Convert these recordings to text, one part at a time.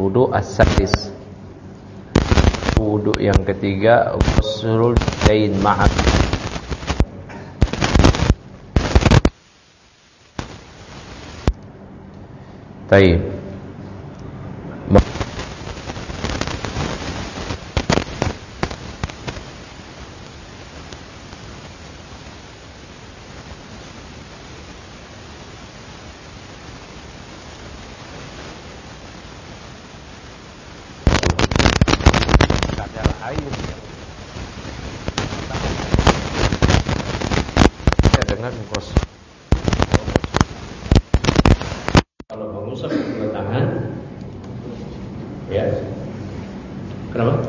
wudu as-sadis. Wudu yang ketiga, ghuslul yadain ma'a. Baik. Kalau mengusap kedua tangan, ya, kenapa?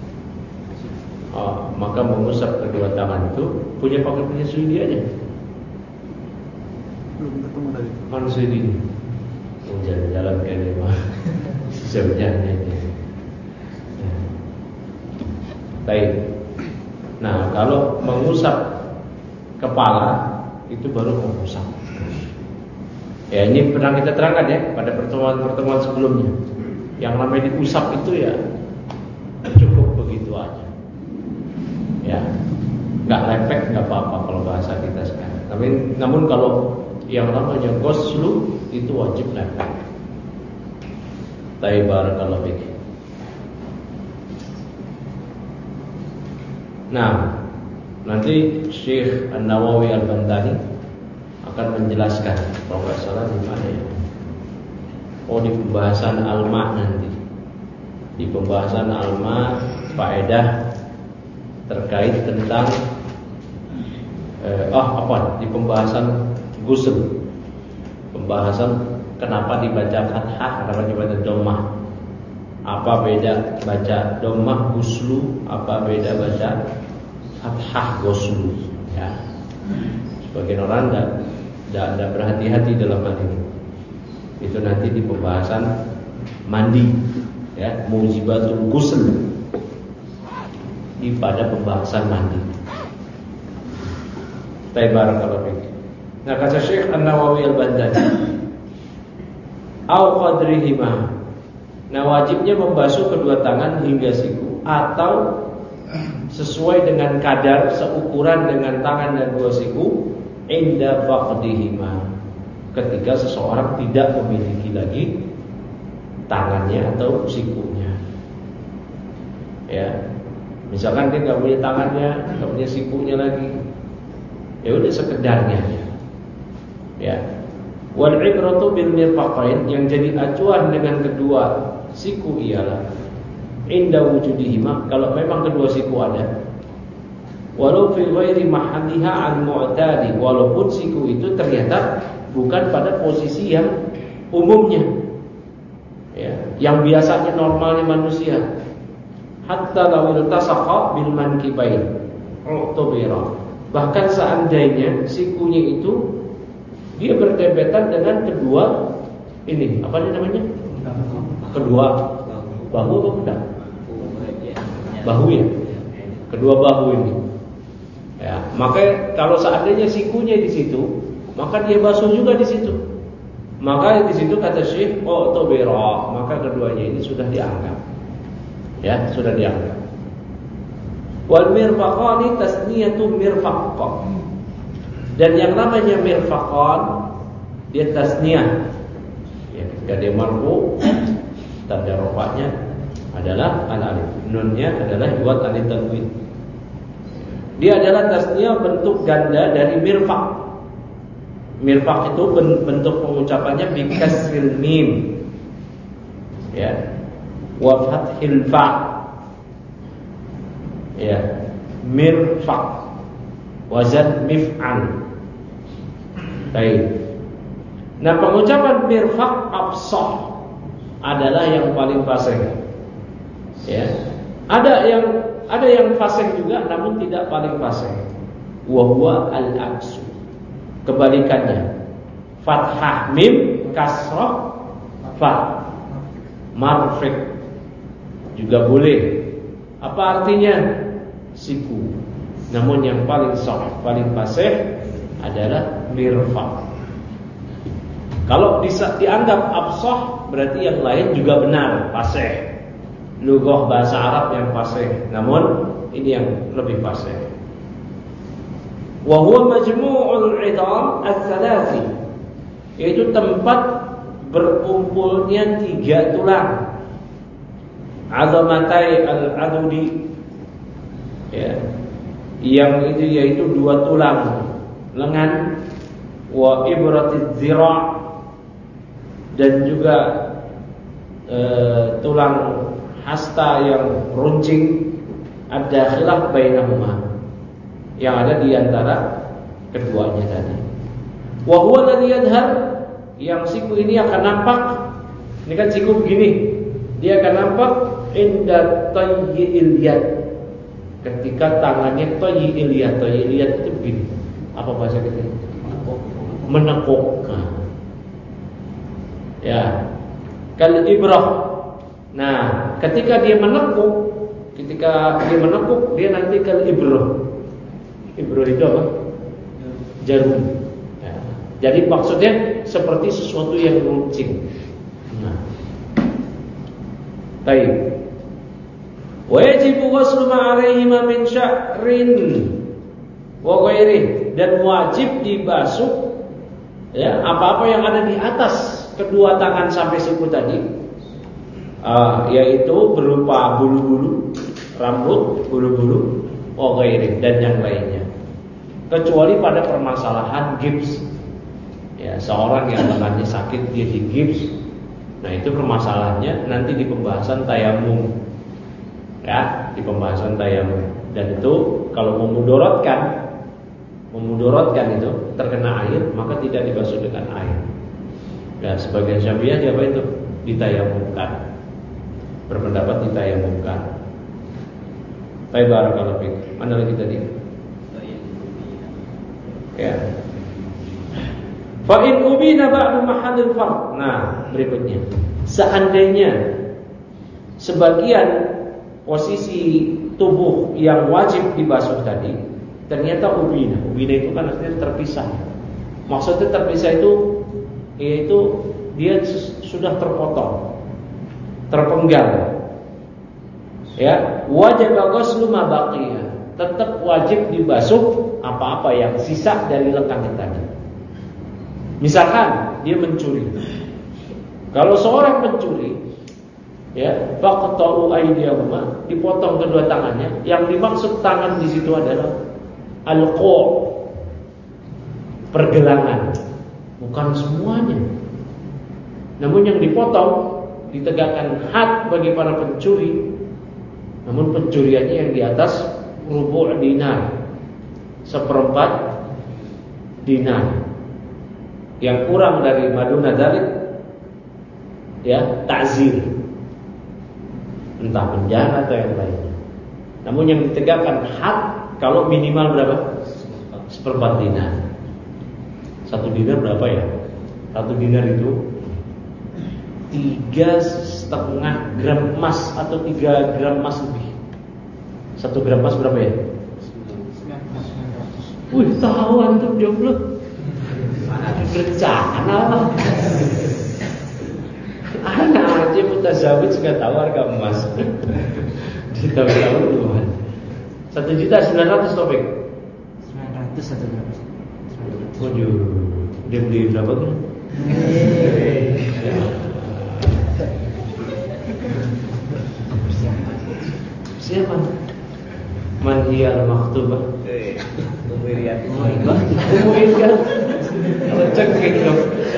Maka mengusap kedua tangan itu pakai punya sudi aja. Belum ketemu tadi. Mana sudi? Jalan-jalan kayaknya mah. Sebenarnya. Baik. Nah, kalau mengusap kepala itu baru mengusap. Ya, ini pernah kita terangkan ya pada pertemuan-pertemuan sebelumnya. Yang namanya diusap itu ya cukup begitu aja. Ya, nggak lepek, nggak apa-apa kalau bahasa kita sekarang. Namun kalau yang namanya ghuslu itu wajib lepek. Barakallahu fiik. Nah, nanti Syekh An-Nawawi Al-Bantani akan menjelaskan, kalau nggak salah di mana ya? Di pembahasan Al-Ma nanti. Di pembahasan Al-Ma faedah terkait tentang di pembahasan ghusl. Pembahasan kenapa dibaca fathah, kenapa dibaca dhammah. Apa beda baca dhammah ghuslu, apa beda baca fathah ghuslu, ya. Sebagian orang tidak berhati-hati dalam hal ini. Itu nanti di pembahasan mandi, ya, mujibatul ghusl, di pada pembahasan mandi. Barakallahu fiik. Nah, kata Syekh An-Nawawi Al-Bantani, au qadrihima. Nah, wajibnya membasuh kedua tangan hingga siku atau sesuai dengan kadar seukuran dengan tangan dan dua siku inda faqdihima, ketika seseorang tidak memiliki lagi tangannya atau sikunya. Ya, misalkan dia nggak punya tangannya, nggak punya sikunya lagi, ya udah sekedarnya. Ya, wal ibratu bil mirfaqain, yang jadi acuan dengan kedua siku ialah inda wujudihima, kalau memang kedua siku ada. Walau fi ghairi mahalliha al mu'tadi, walaupun siku itu ternyata bukan pada posisi yang umumnya, ya, yang biasanya normalnya manusia. Hatta law iltasaqa bil mankibain utubira, bahkan seandainya sikunya itu dia berdempetan dengan kedua ini, apa namanya? Kedua bahu atau bedak? Bahu, ya. Kedua bahu ini. Ya, maka kalau seandainya sikunya di situ, maka dia basuh juga di situ. Maka di situ kata Syekh, tobera, maka keduanya ini sudah dianggap. Ya, sudah dianggap. Wal mirfaqani tasniyatu mirfaq. Dan yang namanya mirfaqan dia tasniyah. Ya, ketika dia marfu, tanda rafa'nya adalah al-alif. Nunnya adalah buat alif tanwin. Dia adalah tasniyah bentuk ganda dari mirfaq. Mirfaq itu bentuk pengucapannya bi kasril mim, ya, wa fathil fa. Ya, mirfaq, wazan mif'al. Baik. Nah, pengucapan mirfaq afsah adalah yang paling fasih. Ya. Ada yang fasih juga, namun tidak paling fasih. Wa huwa al-aksu. Kebalikannya. Fathah mim, kasrah fa. Marfiq juga boleh. Apa artinya? Siku. Namun yang paling sahih, paling fasih adalah mirfaq. Kalau dianggap absah berarti yang lain juga benar, fasih. Lughah bahasa Arab yang fasih. Namun ini yang lebih fasih. Wa huwa majmu'ul 'idham ats-tsalathi. Yaitu tempat berkumpulnya 3 tulang. Azamatai al-adudi. Ya. Yang itu yaitu 2 tulang lengan, wa ibratiz zira' dan juga tulang hasta yang runcing, ada khilaf bainahuma, yang ada di antara keduanya tadi. Wa huwa alladhi yadhhar, yang siku ini akan nampak. Ini kan siku begini, dia akan nampak inda tayyi'il yad, ketika tangannya tayyi'il yad. Tayyi'il yad itu begini. Apa bahasa kita? Menekuk. Ya, kal ibrah. Nah, ketika dia menekuk, dia nanti kal ibrah. Ibrah itu apa? Jarum. Ya. Jadi maksudnya seperti sesuatu yang runcing. Nah, baik. Wajib ghuslu ma 'alaihima min sya'rin wa ghairihi, dan wajib dibasuh ya apa-apa yang ada di atas kedua tangan sampai siku tadi, yaitu berupa bulu-bulu rambut, bulu-bulu, dan yang lainnya, kecuali pada permasalahan gips. Ya, seorang yang lengannya sakit dia di gips, nah itu permasalahannya nanti di pembahasan tayamum. Ya, di pembahasan tayamum. Dan itu kalau memudorotkan itu terkena air, maka tidak dibasuh dengan air. Ya, sebagian Syafi'iyah apa itu? Ditayamumkan. Berpendapat ditayamumkan. Baik, barakallahu fiik. Mana lagi tadi? Ya. Fa in ubina ba'du mahallil fard. Nah, berikutnya. Seandainya sebagian posisi tubuh yang wajib dibasuh tadi ternyata ubina. Ubina itu kan artinya terpisah. Maksudnya terpisah itu yaitu dia sudah terpotong, terpenggal. Ya, wajib ghuslu ma baqiya. Tetap wajib dibasuh apa-apa yang sisa dari lengan tadi. Misalkan dia mencuri. Kalau seorang pencuri, ya, faqta'u aydiyahuma, dipotong kedua tangannya. Yang dimaksud tangan di situ adalah al-qa', pergelangan, bukan semuanya. Namun yang dipotong ditegakkan had bagi para pencuri. Namun pencuriannya yang di atas rubu' dinar, 1/4 dinar. Yang kurang dari maduna dzalik, ya, ta'zir, entah penjara atau yang lainnya. Namun yang ditegakkan had kalau minimal berapa? 1/4 dinar. 1 dinar berapa ya? 1 dinar itu 3,5 gram emas atau 3 gram emas lebih. 1 gram emas berapa ya? Wih, tahu antum jomblo. Berencana lah. Anak aja mutazawid sudah tahu harga emas. Ditahu-tahu duluan. 1.900.000 topik. 900 1 gram. Waduh, dia beli berapa kan? Siapa? Man hiya al-makhtubah? Umiriat. Umiriat. Kalau cekik dong.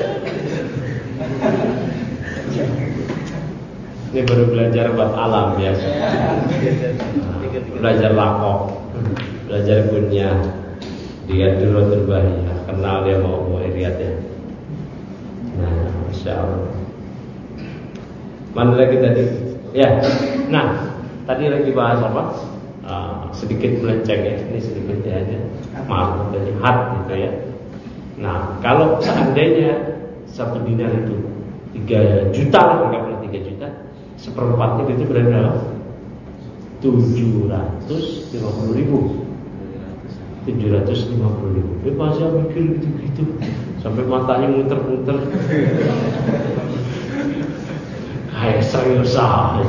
Ini baru belajar bab alam ya. Belajar lakok, belajar kunyah. Dia dulu terbahaya. Kenal dia mau riat ya. Nah, Masya Allah. Mana lagi tadi? Ya. Nah, tadi lagi bahas apa? Sedikit melenceng ya. Ini sedikit ya aja. Maaf tadi had gitu ya. Nah, kalau seandainya 1 dinar itu 3 juta, anggaplah 3 juta, 1/4 itu berarti berapa? 750.000. 750.000. Masa mikir gitu-gitu. sampai matanya muter-muter. Kayak serius aja.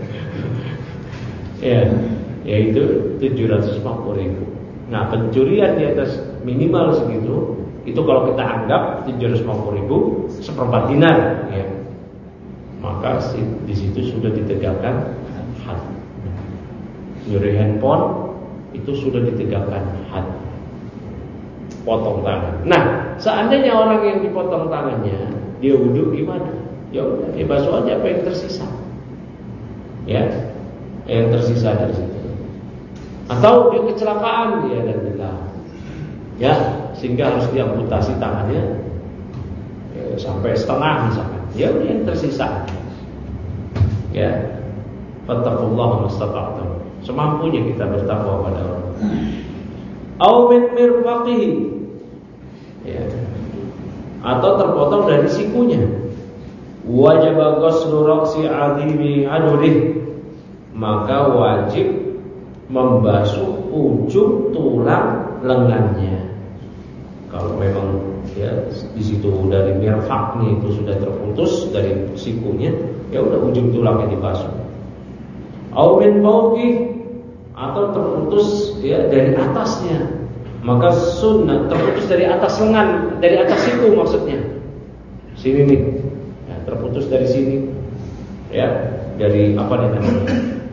Ya itu 750.000. Nah, pencurian di atas minimal segitu, itu kalau kita anggap 750.000 seperempat dinar, ya, maka di situ sudah ditegakkan had. Nyuri handphone itu sudah ditegakkan had, potong tangan. Nah, seandainya orang yang dipotong tangannya dia wudhu gimana? Ya udah, basuh aja apa yang tersisa, ya, yang tersisa dari situ. Atau dia kecelakaan dia dan kita, ya, sehingga harus diamputasi tangannya, ya, sampai setengah misalkan. Ya udah yang tersisa, ya. Fattaqullaha mastata'tum. Semampunya kita bertakwa pada Allah. Au min mirfaqihi, ya, atau terpotong dari sikunya. Wajib ghuslu ra'si 'adhimi adurih, maka wajib membasuh ujung tulang lengannya. Kalau memang ya di situ dari mirfaqnya itu sudah terputus dari sikunya, ya udah ujung tulangnya dibasuh. Au min fawqi, atau terputus ya dari atasnya, maka sunnah terputus dari atas lengan, dari atas siku maksudnya. Sini nih, ya, terputus dari sini, ya, dari apa nih namanya?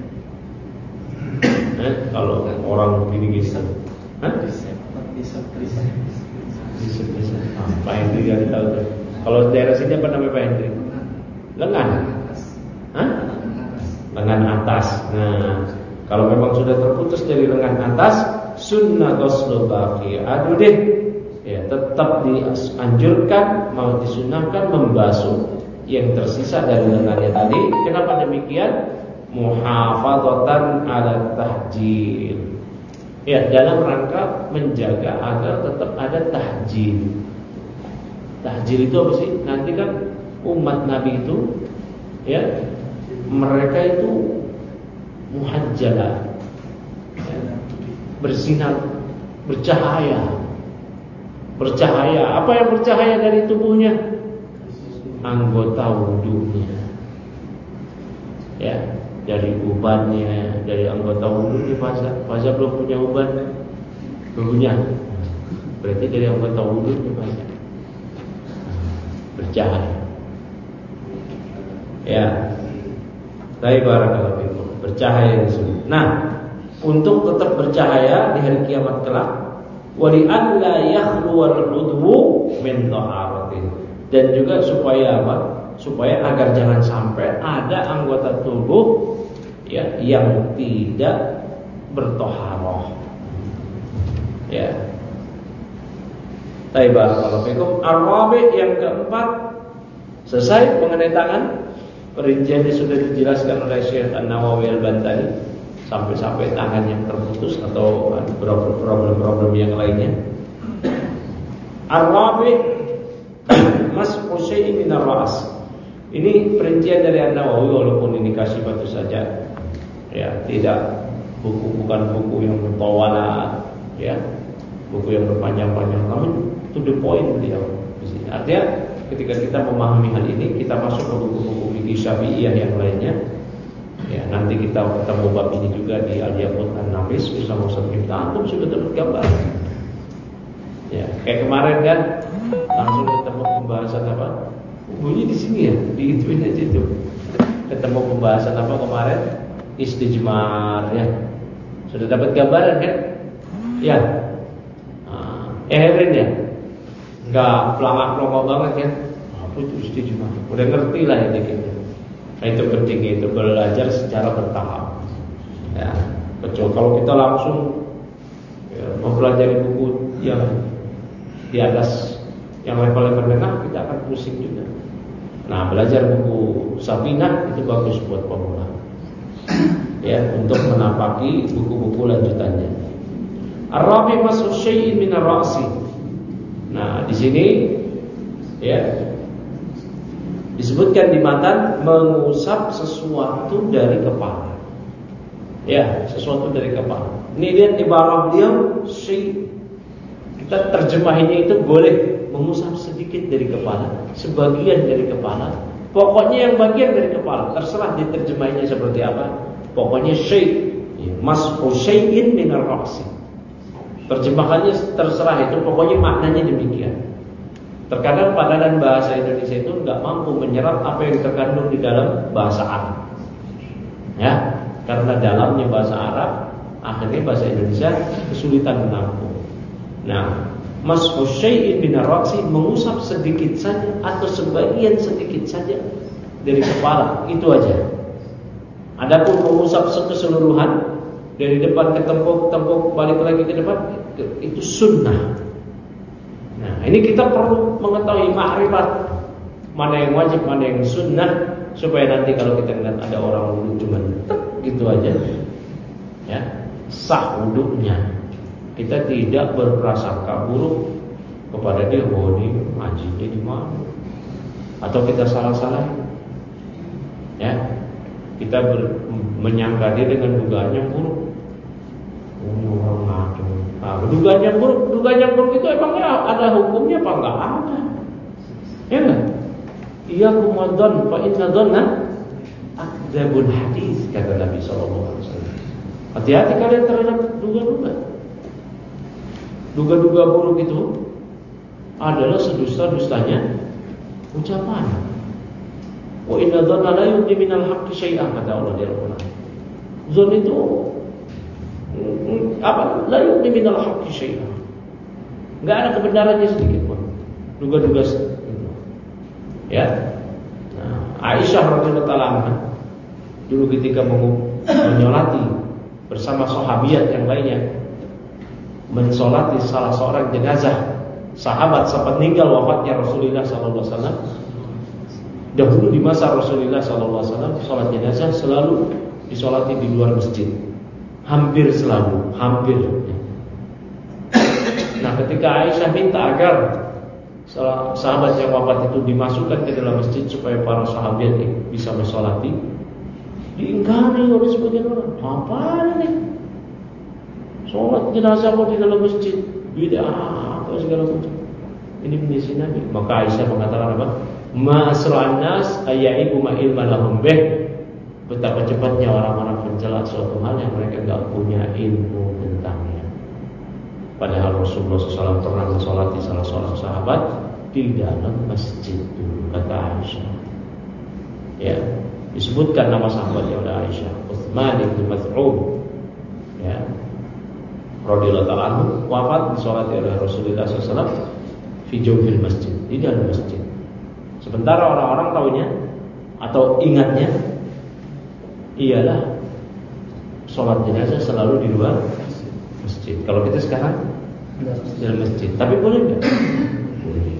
Kalau orang gini-gini kan, Pak Hendri gak tahu tuh. Kalau daerah sini apa namanya Pak Hendri? Lengan, lengan atas. Nah, kalau memang sudah terputus dari lengan atas, sunnah ghuslu baqi. Aduh deh, ya, tetap dianjurkan, mau disunahkan membasuh yang tersisa dari lengannya tadi. Kenapa demikian? Muhafadzatan ala tahjil, ya, dalam rangka menjaga agar tetap ada tahjil. Tahjil itu apa sih? Nanti kan umat Nabi itu, ya, mereka itu muhajjalah, ya, bersinar, bercahaya. Bercahaya. Apa yang bercahaya dari tubuhnya? Anggota wudunya, ya. Dari ubannya, dari anggota wudhu di Faza belum punya uban, punya. Berarti dari anggota wudhu di Faza bercahaya. Ya, dari barakallahu fikum, bercahaya di sini. Nah, untuk tetap bercahaya di hari kiamat kelak, wali an la yakhluwal udhu min taharatin, dan juga supaya apa? Supaya agar jangan sampai ada anggota tubuh, ya, yang tidak bertoharoh, ya. Barakallahu fikum. Ar-rabi', yang keempat, selesai mengenai tangan. Perinciannya sudah dijelaskan oleh Syekh An-Nawawi Al-Bantani, sampai-sampai tangan yang terputus atau problem-problem yang lainnya. Ar-rabi' mas'u syai'in min ar-ra's. Ini perincian dari An-Nawawi, walaupun ini kasih batu saja, ya, tidak bukan buku yang mutawalat, ya, buku yang berpanjang-panjang, namun to the point beliau. Artinya ketika kita memahami hal ini, kita masuk ke buku-buku fikih Syafi'iyah yang lainnya. Ya, nanti kita ketemu bab ini juga di Al-Yaqut An-Nafis bersama Ustaz Miftah. Antum sudah dapat gambar. Ya, kayak kemarin kan langsung ketemu pembahasan apa? Bunyi di sini ya, diituin aja itu. Ketemu pembahasan apa kemarin? Istijmar, ya. Sudah dapat gambaran kan? Ya. Herin ya. Enggak pelangak-pelongok banget kan? Apa itu istijmar? Udah ngerti lah ya dikit. Nah, itu penting, itu belajar secara bertahap. Ya, kecuali kalau kita langsung, ya, mempelajari buku yang di atas, yang level-level menengah, kita akan pusing juga. Nah, belajar buku Safinah itu bagus buat pemula, ya, untuk menapaki buku-buku lanjutannya. Ar-rabi' mas'u syai'in min ar-ra'si. Nah, di sini, ya, disebutkan di matan mengusap sesuatu dari kepala. Ya, sesuatu dari kepala. Ini lihat ibarah beliau, syai'. Kita terjemahinnya itu boleh mengusap sedikit dari kepala, sebagian dari kepala, pokoknya yang bagian dari kepala, terserah diterjemahinnya seperti apa. Pokoknya syai', mas'u syai'in minar ra'si. Terjemahannya terserah itu, pokoknya maknanya demikian. Terkadang padanan bahasa Indonesia itu nggak mampu menyerap apa yang terkandung di dalam bahasa Arab. Ya, karena dalamnya bahasa Arab, akhirnya bahasa Indonesia kesulitan menampung. Nah, mas'u syai'in minar ra'si, mengusap sedikit saja atau sebagian sedikit saja dari kepala, itu aja. Adapun mengusap keseluruhan dari depan ke tengkuk balik lagi ke depan, itu sunnah. Nah, ini kita perlu mengetahui ma'rifat mana yang wajib, mana yang sunnah, supaya nanti kalau kita lihat ada orang wudu cuma tek gitu aja, ya, sah wudunya. Kita tidak berprasangka buruk kepada dia, oh ini ngajinya di mana, atau kita salah-salah, ya. Kita menyangka dia dengan dugaan yang buruk. Ini orang ngaco. Nah, dugaan yang buruk itu emangnya ada hukumnya apa enggak ada? Ya enggak? Iyyakum wadzann fa inna dzanna akdzabul hadis, kata Nabi sallallahu alaihi wasallam. Hati-hati kalian terhadap duga-duga. Duga-duga buruk itu adalah sedusta-dustanya ucapan. Wa inna dzanna la yughni minal haqqi syai'an, kata Allah di Al-Qur'an. Zon itu apa? La yughni minal haqqi syai'an. Enggak ada kebenarannya sedikit pun. Duga-duga ya. Nah, Aisyah radhiyallahu anha dulu ketika menyolati bersama sahabiat yang lainnya, mensolati salah seorang jenazah sahabat sepeninggal wafatnya Rasulullah sallallahu alaihi wasallam. Dahulu di masa Rasulullah sallallahu alaihi wasallam, salat jenazah selalu disolati di luar masjid. Hampir selalu, hampir. Nah, ketika Aisyah minta agar sahabat yang wafat itu dimasukkan ke dalam masjid supaya para sahabat bisa mensolati, diingkari oleh sebagian orang. Apa ini? Sholat jenazah kok di dalam masjid? Bid'ah atau segala macam. Ini menjadi Nabi. Maka Aisyah mengatakan apa? Ma asra'an nas ayaibu ma ilma lahum bih. Betapa cepatnya orang-orang mencela suatu hal yang mereka enggak punya ilmu tentangnya. Padahal Rasulullah SAW pernah mensolati salah seorang sahabat di dalam masjid dulu, kata Aisyah. Ya, disebutkan nama sahabatnya oleh Aisyah, Utsman bin Maz'un. Ya, radhiyallahu anhu, wafat disolati oleh Rasulullah SAW fi jawfil masjid, di dalam masjid. Sementara orang-orang taunya atau ingatnya ialah sholat jenazah selalu di luar masjid. Kalau kita sekarang di dalam masjid, tapi boleh nggak? Boleh.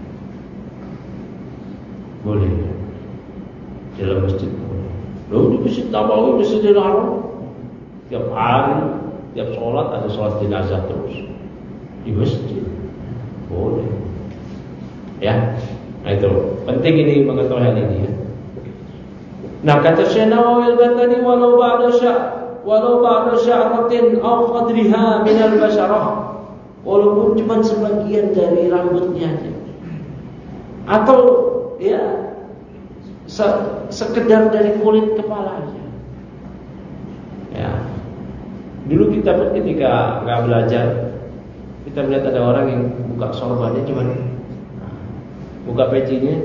Boleh. Di dalam masjid boleh. Lalu di Masjid Nabawi, Masjidil Haram, tiap hari, tiap sholat ada sholat jenazah terus di masjid. Boleh. Ya. Nah itu penting ini mengetahui hal ini ya. Nah kata Syekh Nawawi al-Bantani, walau ba'da sya'ratin aw qadriha min al-basharah, walaupun cuma sebagian dari rambutnya aja, atau ya sekedar dari kulit kepala aja. Ya. Dulu kita pun ketika nggak belajar, kita melihat ada orang yang buka sorbannya cuma buka pecinya,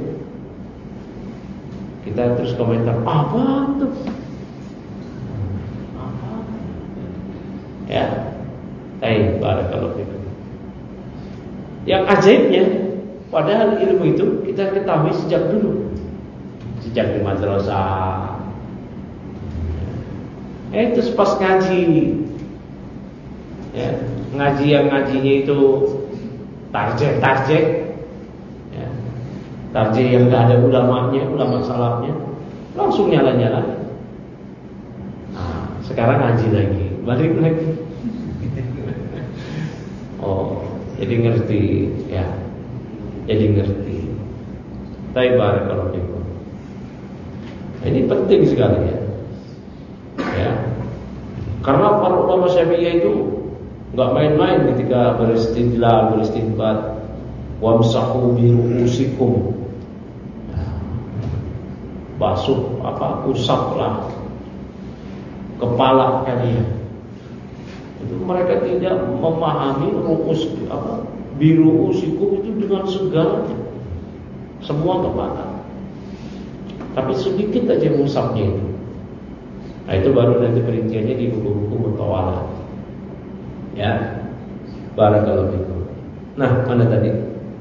kita terus komentar, apa tuh? Apa? Ya, barakallahu fikum. Yang ajaibnya, padahal ilmu itu kita ketahui sejak dulu, sejak di madrasah. Itu pas ngaji, ya, ngaji yang ngajinya itu tarjek. Tarjih yang tidak ada ulama salafnya, langsung nyala-nyala. Nah, sekarang ngaji lagi, balik lagi. Oh, jadi ngerti, ya, jadi ngerti. Barakallahu fikum. Ini penting sekali ya. Ya, karena para ulama Syafi'iyah itu Enggak main-main ketika beristidlal, beristinbat. Wamsahu bi ru'usikum. Basuh usaplah kepala kalian. Itu mereka tidak memahami bi ru'usikum itu dengan segalanya. Semua kepala. Tapi sedikit aja musabnya itu. Nah itu baru nanti perinciannya di buku-buku mutawalah. Ya, barakallahu fikum. Nah, mana tadi?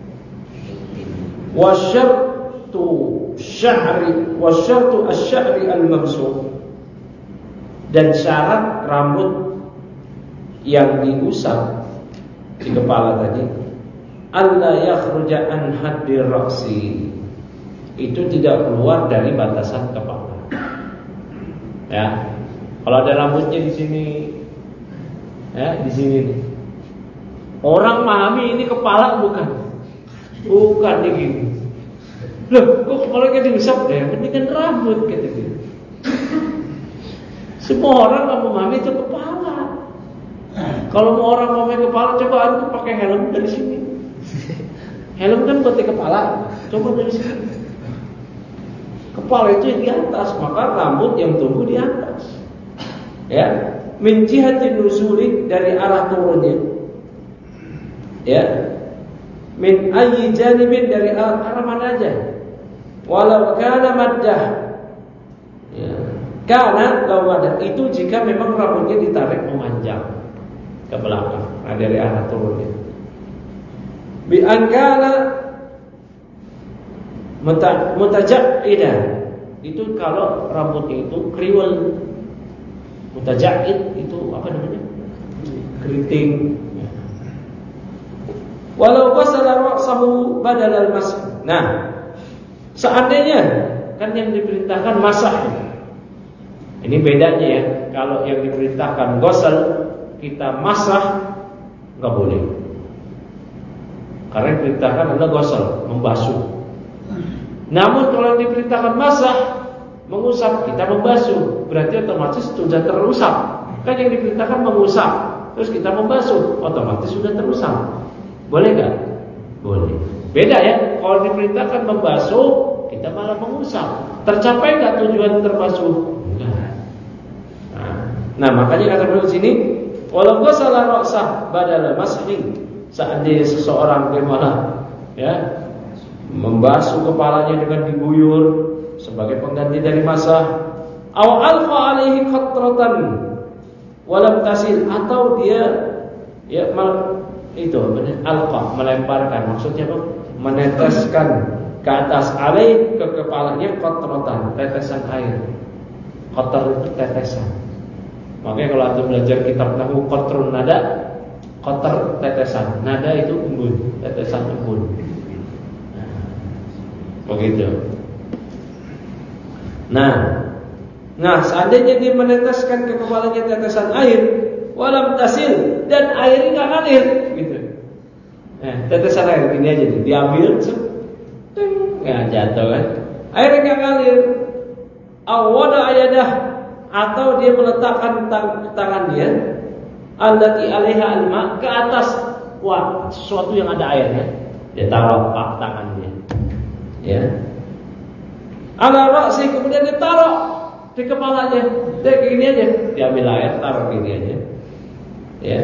Wasyartu asy-sya'ri al-mamsuh. Dan syarat rambut yang diusap di kepala tadi, alla yakhruja an haddir ra'si. Itu tidak keluar dari batasan kepala. Ya. Kalau ada rambutnya di sini, ya, di sini nih. Orang memahami ini kepala bukan di gini. Loh, kok kepalanya diusap deh? Mendingan rambut gitu. Semua orang nggak memahami itu kepala. Kalau mau orang memahami kepala, coba aku pakai helm dari sini. Helm kan buat di kepala. Coba dari sini. Kepala itu yang di atas, maka rambut yang tumbuh di atas. Ya, min jihatin nuzuli, dari arah turunnya. Ya, min ayyi janibin, dari arah mana aja. Walau kana maddah. Ya, karena law maddah itu jika memang rambutnya ditarik memanjang ke belakang, dari arah turunnya. Bi angkana mutajaidah, itu kalau rambutnya itu kriwel. Mutajaid itu apa namanya? Keriting. Walau qasala ra'sahu badal al-masah. Nah, seandainya kan yang diperintahkan masah. Ini bedanya ya. Kalau yang diperintahkan ghusl, kita masah enggak boleh. Karena yang diperintahkan adalah ghusl, membasuh. Namun kalau diperintahkan masah, mengusap, kita membasuh, berarti otomatis sudah terusap. Kan yang diperintahkan mengusap, terus kita membasuh, otomatis sudah terusap. Boleh gak? Boleh. Beda ya. Kalau diperintahkan membasuh, kita malah mengusap. Tercapai gak tujuan terbasuh? Enggak. Nah makanya kata beliau sini, walau ghasala ra'sah badal masih. Seandainya seseorang bagaimana, ya, membasuh kepalanya dengan diguyur sebagai pengganti dari masah, aw alqa alaihi qatratan walam tasil, atau dia ya itu alqa, melemparkan, maksudnya apa? Meneteskan ke atas alaih, ke kepalanya qatratan, tetesan air. Qatr itu tetesan. Makanya kalau antum belajar kitab nahwu qatrun nada, qatr tetesan, nada itu embun, tetesan embun. Begitu. Nah, seandainya dia meneteskan ke kepalanya tetesan air, walam tasil, dan airnya nggak ngalir, gitu. Tetesan air gini aja, diambil, nggak jatuh kan? Airnya nggak ngalir. Awada ayadah, atau dia meletakkan tangan dia, allati alaiha alma, ke atas sesuatu yang ada airnya, dia taruh tangannya. Ya, ala ra'si, kemudian ditaruh di kepalanya, dia gini aja, diambil air, taruh gini aja, ya.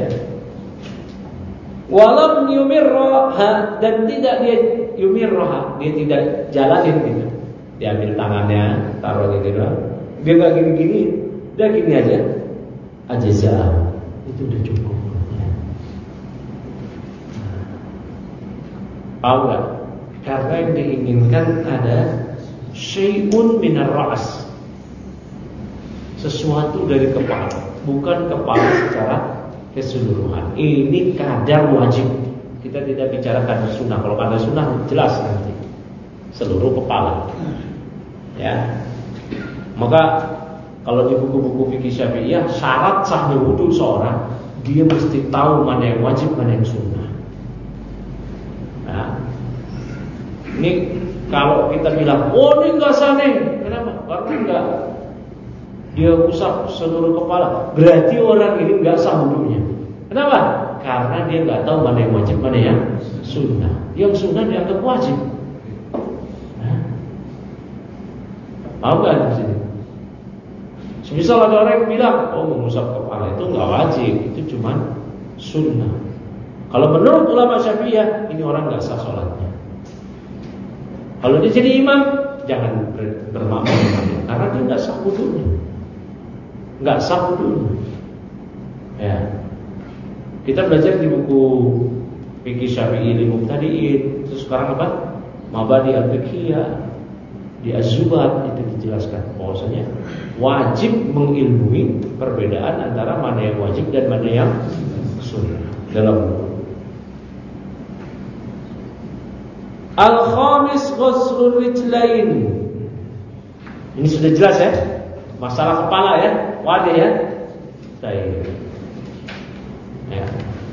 Walam yumirroha, dan tidak dia yumirroha, dia tidak jalanin gitu, diambil tangannya, taruh gitu, dia nggak gini-gini, dia gini aja, ajazah, itu udah cukup. Paham nggak? Karena yang diinginkan ada syai'un minar ra's, sesuatu dari kepala, bukan kepala secara keseluruhan. Ini kadar wajib. Kita tidak bicara kadar sunnah. Kalau kadar sunnah jelas nanti seluruh kepala. Ya. Maka kalau di buku-buku fikih Syafi'iyah, syarat sahnya wudu seorang, dia mesti tahu mana yang wajib, mana yang sunnah. Nah, ini kalau kita bilang, oh ini enggak sah nih, kenapa? Karena enggak dia usap seluruh kepala, berarti orang ini enggak sah wudunya. Kenapa? Karena dia nggak tahu mana yang wajib, mana yang sunnah. Yang sunnah dianggap wajib. Paham nggak di sini? Misal ada orang yang bilang, oh mengusap kepala itu nggak wajib, itu cuma sunnah. Kalau menurut ulama Syafi'iyah, ini orang nggak sah sholatnya. Kalau dia jadi imam, jangan bermakmum karena dia nggak sah wudunya, nggak sah wudunya. Ya, kita belajar di buku Fikih Syafi'i lil Mubtadi'in. Terus sekarang apa? Mabadi al-Fiqhiyah di Az-Zubat itu dijelaskan bahwasanya wajib mengilmui perbedaan antara mana yang wajib dan mana yang sunnah dalam wudu. Al-khamis ghuslul rijlain. Ini sudah jelas ya, masalah kepala ya, wajah ya. Baik. Ya.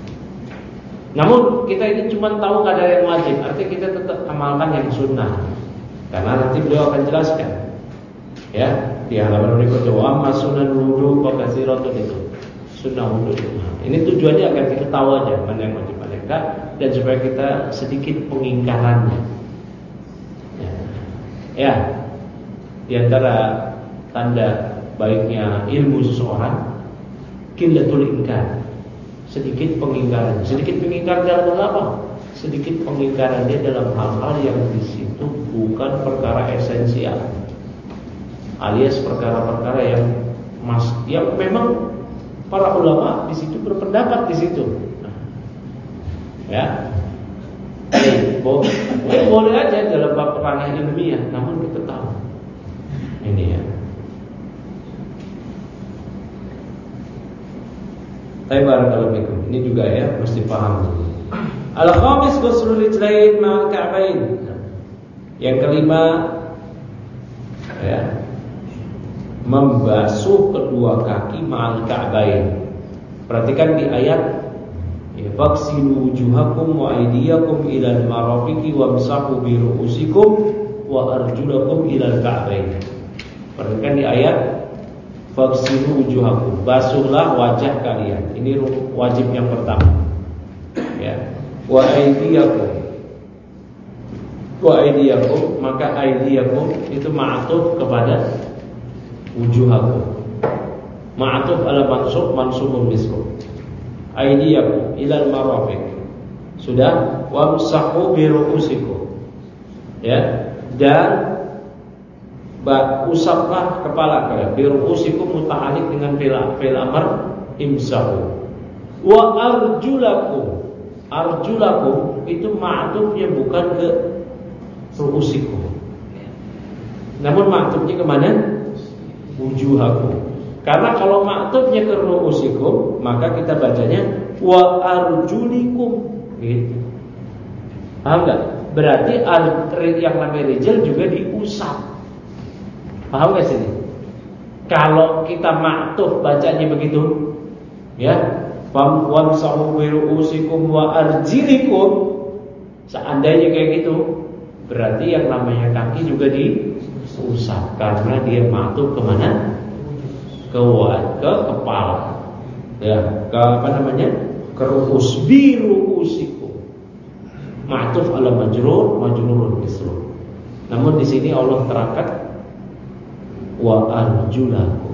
Namun kita ini cuma tahu kadar yang wajib, artinya kita tetap amalkan yang sunnah. Karena nanti beliau akan jelaskan. Ya, di halaman berikutnya wa amma sunan wudu wa katsiratun itu. Sunnah wudu. Ini tujuannya agar kita tahu aja mana yang wajib, mana yang enggak, dan supaya kita sedikit pengingkarannya. Ya. Di antara tanda baiknya ilmu seseorang qillatul inkar. Sedikit pengingkaran. Sedikit pengingkaran dalam apa? Sedikit pengingkaran dia dalam hal-hal yang di situ bukan perkara esensial, alias perkara-perkara yang memang para ulama di situ berpendapat di situ. Ya, boleh aja dalam ranah ilmiah, namun kita tahu ini ya. Tapi barakallahu fikum. Ini juga ya mesti paham. Al-khamis ghuslul rijlain ma'al ka'bain. Yang kelima ya, membasuh kedua kaki ma'al ka'bain. Perhatikan di ayat ya, faghsilu wujuhakum wa aydiyakum ilal marafiqi wamsahu bi ru'usikum wa arjulakum ilal ka'bain. Perhatikan di ayat faghsilu wujuhakum, basuhlah wajah kalian. Ini wajib yang pertama. Ya. Wa aydiyakum, maka aydiyakum itu ma'tuf kepada wujuhakum. Ma'tuf ala mansubun mislu. Aydiyakum ilal marafiq. Sudah, wamsahu bi ru'usikum. Ya, dan usaplah kepala kalian. Bi ru'usikum muta'alliq dengan fi'il amr imsahu. Wa arjulakum. Arjulakum itu ma'tufnya bukan ke ru'usikum, namun ma'tufnya kemana? Wujuhakum. Karena kalau ma'tufnya ke ru'usikum, maka kita bacanya wa arjulikum gitu. Paham gak? Berarti yang namanya rijal juga diusap. Paham gak sini? Kalau kita ma'tuf bacanya begitu, ya, wamsahu bi ru'usikum wa arjilikum. Seandainya kayak gitu, berarti yang namanya kaki juga diusap karena dia ma'tuf kemana? Ke kepala. Ya, ke apa namanya? Ke ru'us, bi ru'usikum. Ma'tuf ala majrurun mislu. Namun di sini Allah terangkan wa arjulakum.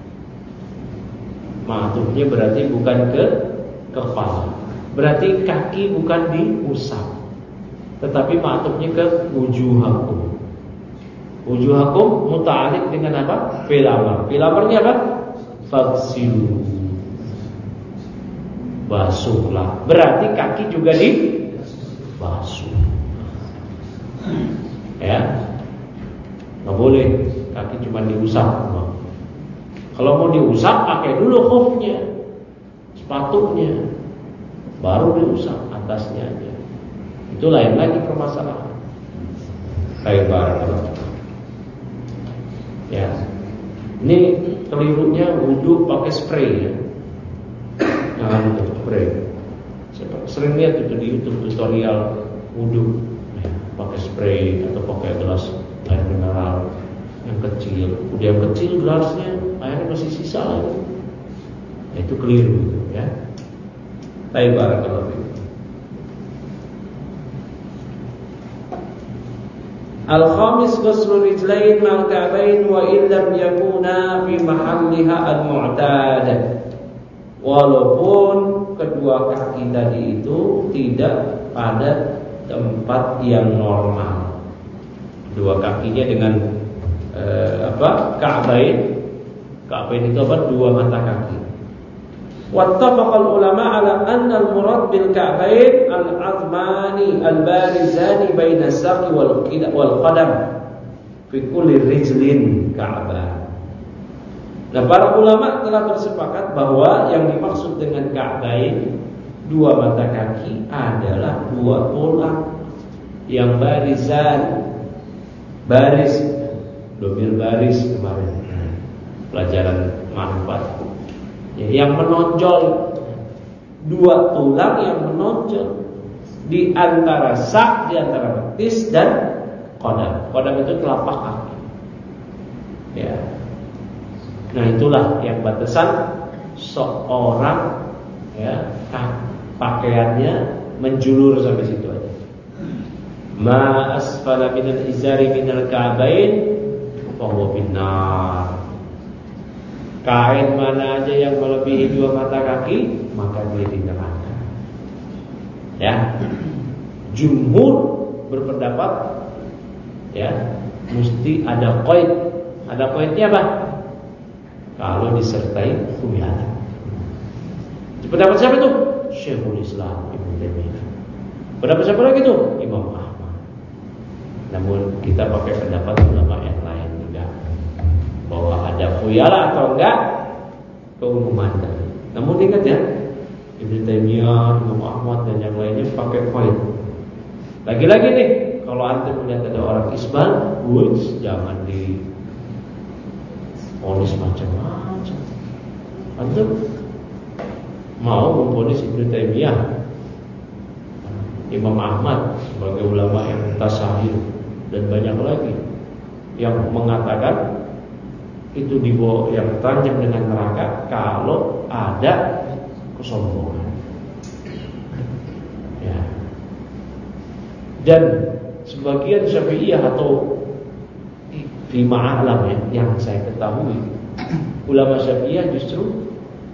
Ma'tufnya berarti bukan ke kepala. Berarti kaki bukan diusap, tetapi ma'tufnya ke wujuhakum. Wujuhakum muta'alliq dengan apa? Fi'il amr. Fi'il amrnya apa? Faghsilu. Basuhlah. Berarti kaki juga dibasuh. Ya. Enggak boleh kaki cuma diusap. Kalau mau diusap, pakai dulu khufnya, sepatunya, baru diusap atasnya aja. Itu lain lagi permasalahan. Kayak barang. Ya, ini kelirunya wudu pakai spray ya. Jangan spray. Saya sering lihat itu di YouTube tutorial wudu, ya, pakai spray atau pakai gelas air mineral yang kecil. Udah yang kecil gelasnya airnya masih sisa lagi. Itu keliru gitu, ya. Baik, barakallahu fiik. Al-khamis ghuslu rijlain ma'al ka'bain wa illam yakuna fi mahalliha al-mu'tad. Walaupun kedua kaki tadi itu tidak pada tempat yang normal. Dua kakinya dengan ka'bain. Ka'bain itu apa? Dua mata kaki. Wattafaqal ulama ala anna al-murad bil ka'bain al-'azmani al-barizani baina as-saqi wal qadam fi kulli rijlin ka'bah. Nah, para ulama telah bersepakat bahwa yang dimaksud dengan ka'bain, dua mata kaki, adalah dua tulang yang barizan, baris, domir baris kemarin pelajaran manfaat. Yang menonjol, dua tulang yang menonjol di antara sak, di antara betis dan qadam. Qadam itu telapak kaki. Ya. Nah, itulah yang batasan seorang, ya, pakaiannya menjulur sampai situ aja. Ma asfala minal izari minal ka'bain fa huwa finnar. Kain mana aja yang melebihi dua mata kaki, maka dia di neraka. Ya, jumhur berpendapat, ya, mesti ada qaid. Ada qaidnya apa? Kalau disertai khuyala. Pendapat siapa itu? Syekhul Islam Ibnu Taimiyah. Pendapat siapa lagi itu? Imam Ahmad. Namun kita pakai pendapat ulama yang lain juga, bahwa ada khuyala atau enggak keumuman tadi. Namun ingat ya, Ibnu Taimiyah, Imam Ahmad dan yang lainnya pakai qaid. Lagi-lagi nih, kalau antum melihat ada orang isbal, jangan di ponis macam-macam. Antum mau memponis Ibnu Taimiyah, Imam Ahmad sebagai ulama yang tasahih dan banyak lagi yang mengatakan itu dibawa yang terancam dengan neraka kalau ada kesombongan. Ya. Dan sebagian Syafi'iyah atau fi ma'alam, ya, yang saya ketahui, ulama Syafi'iyah justru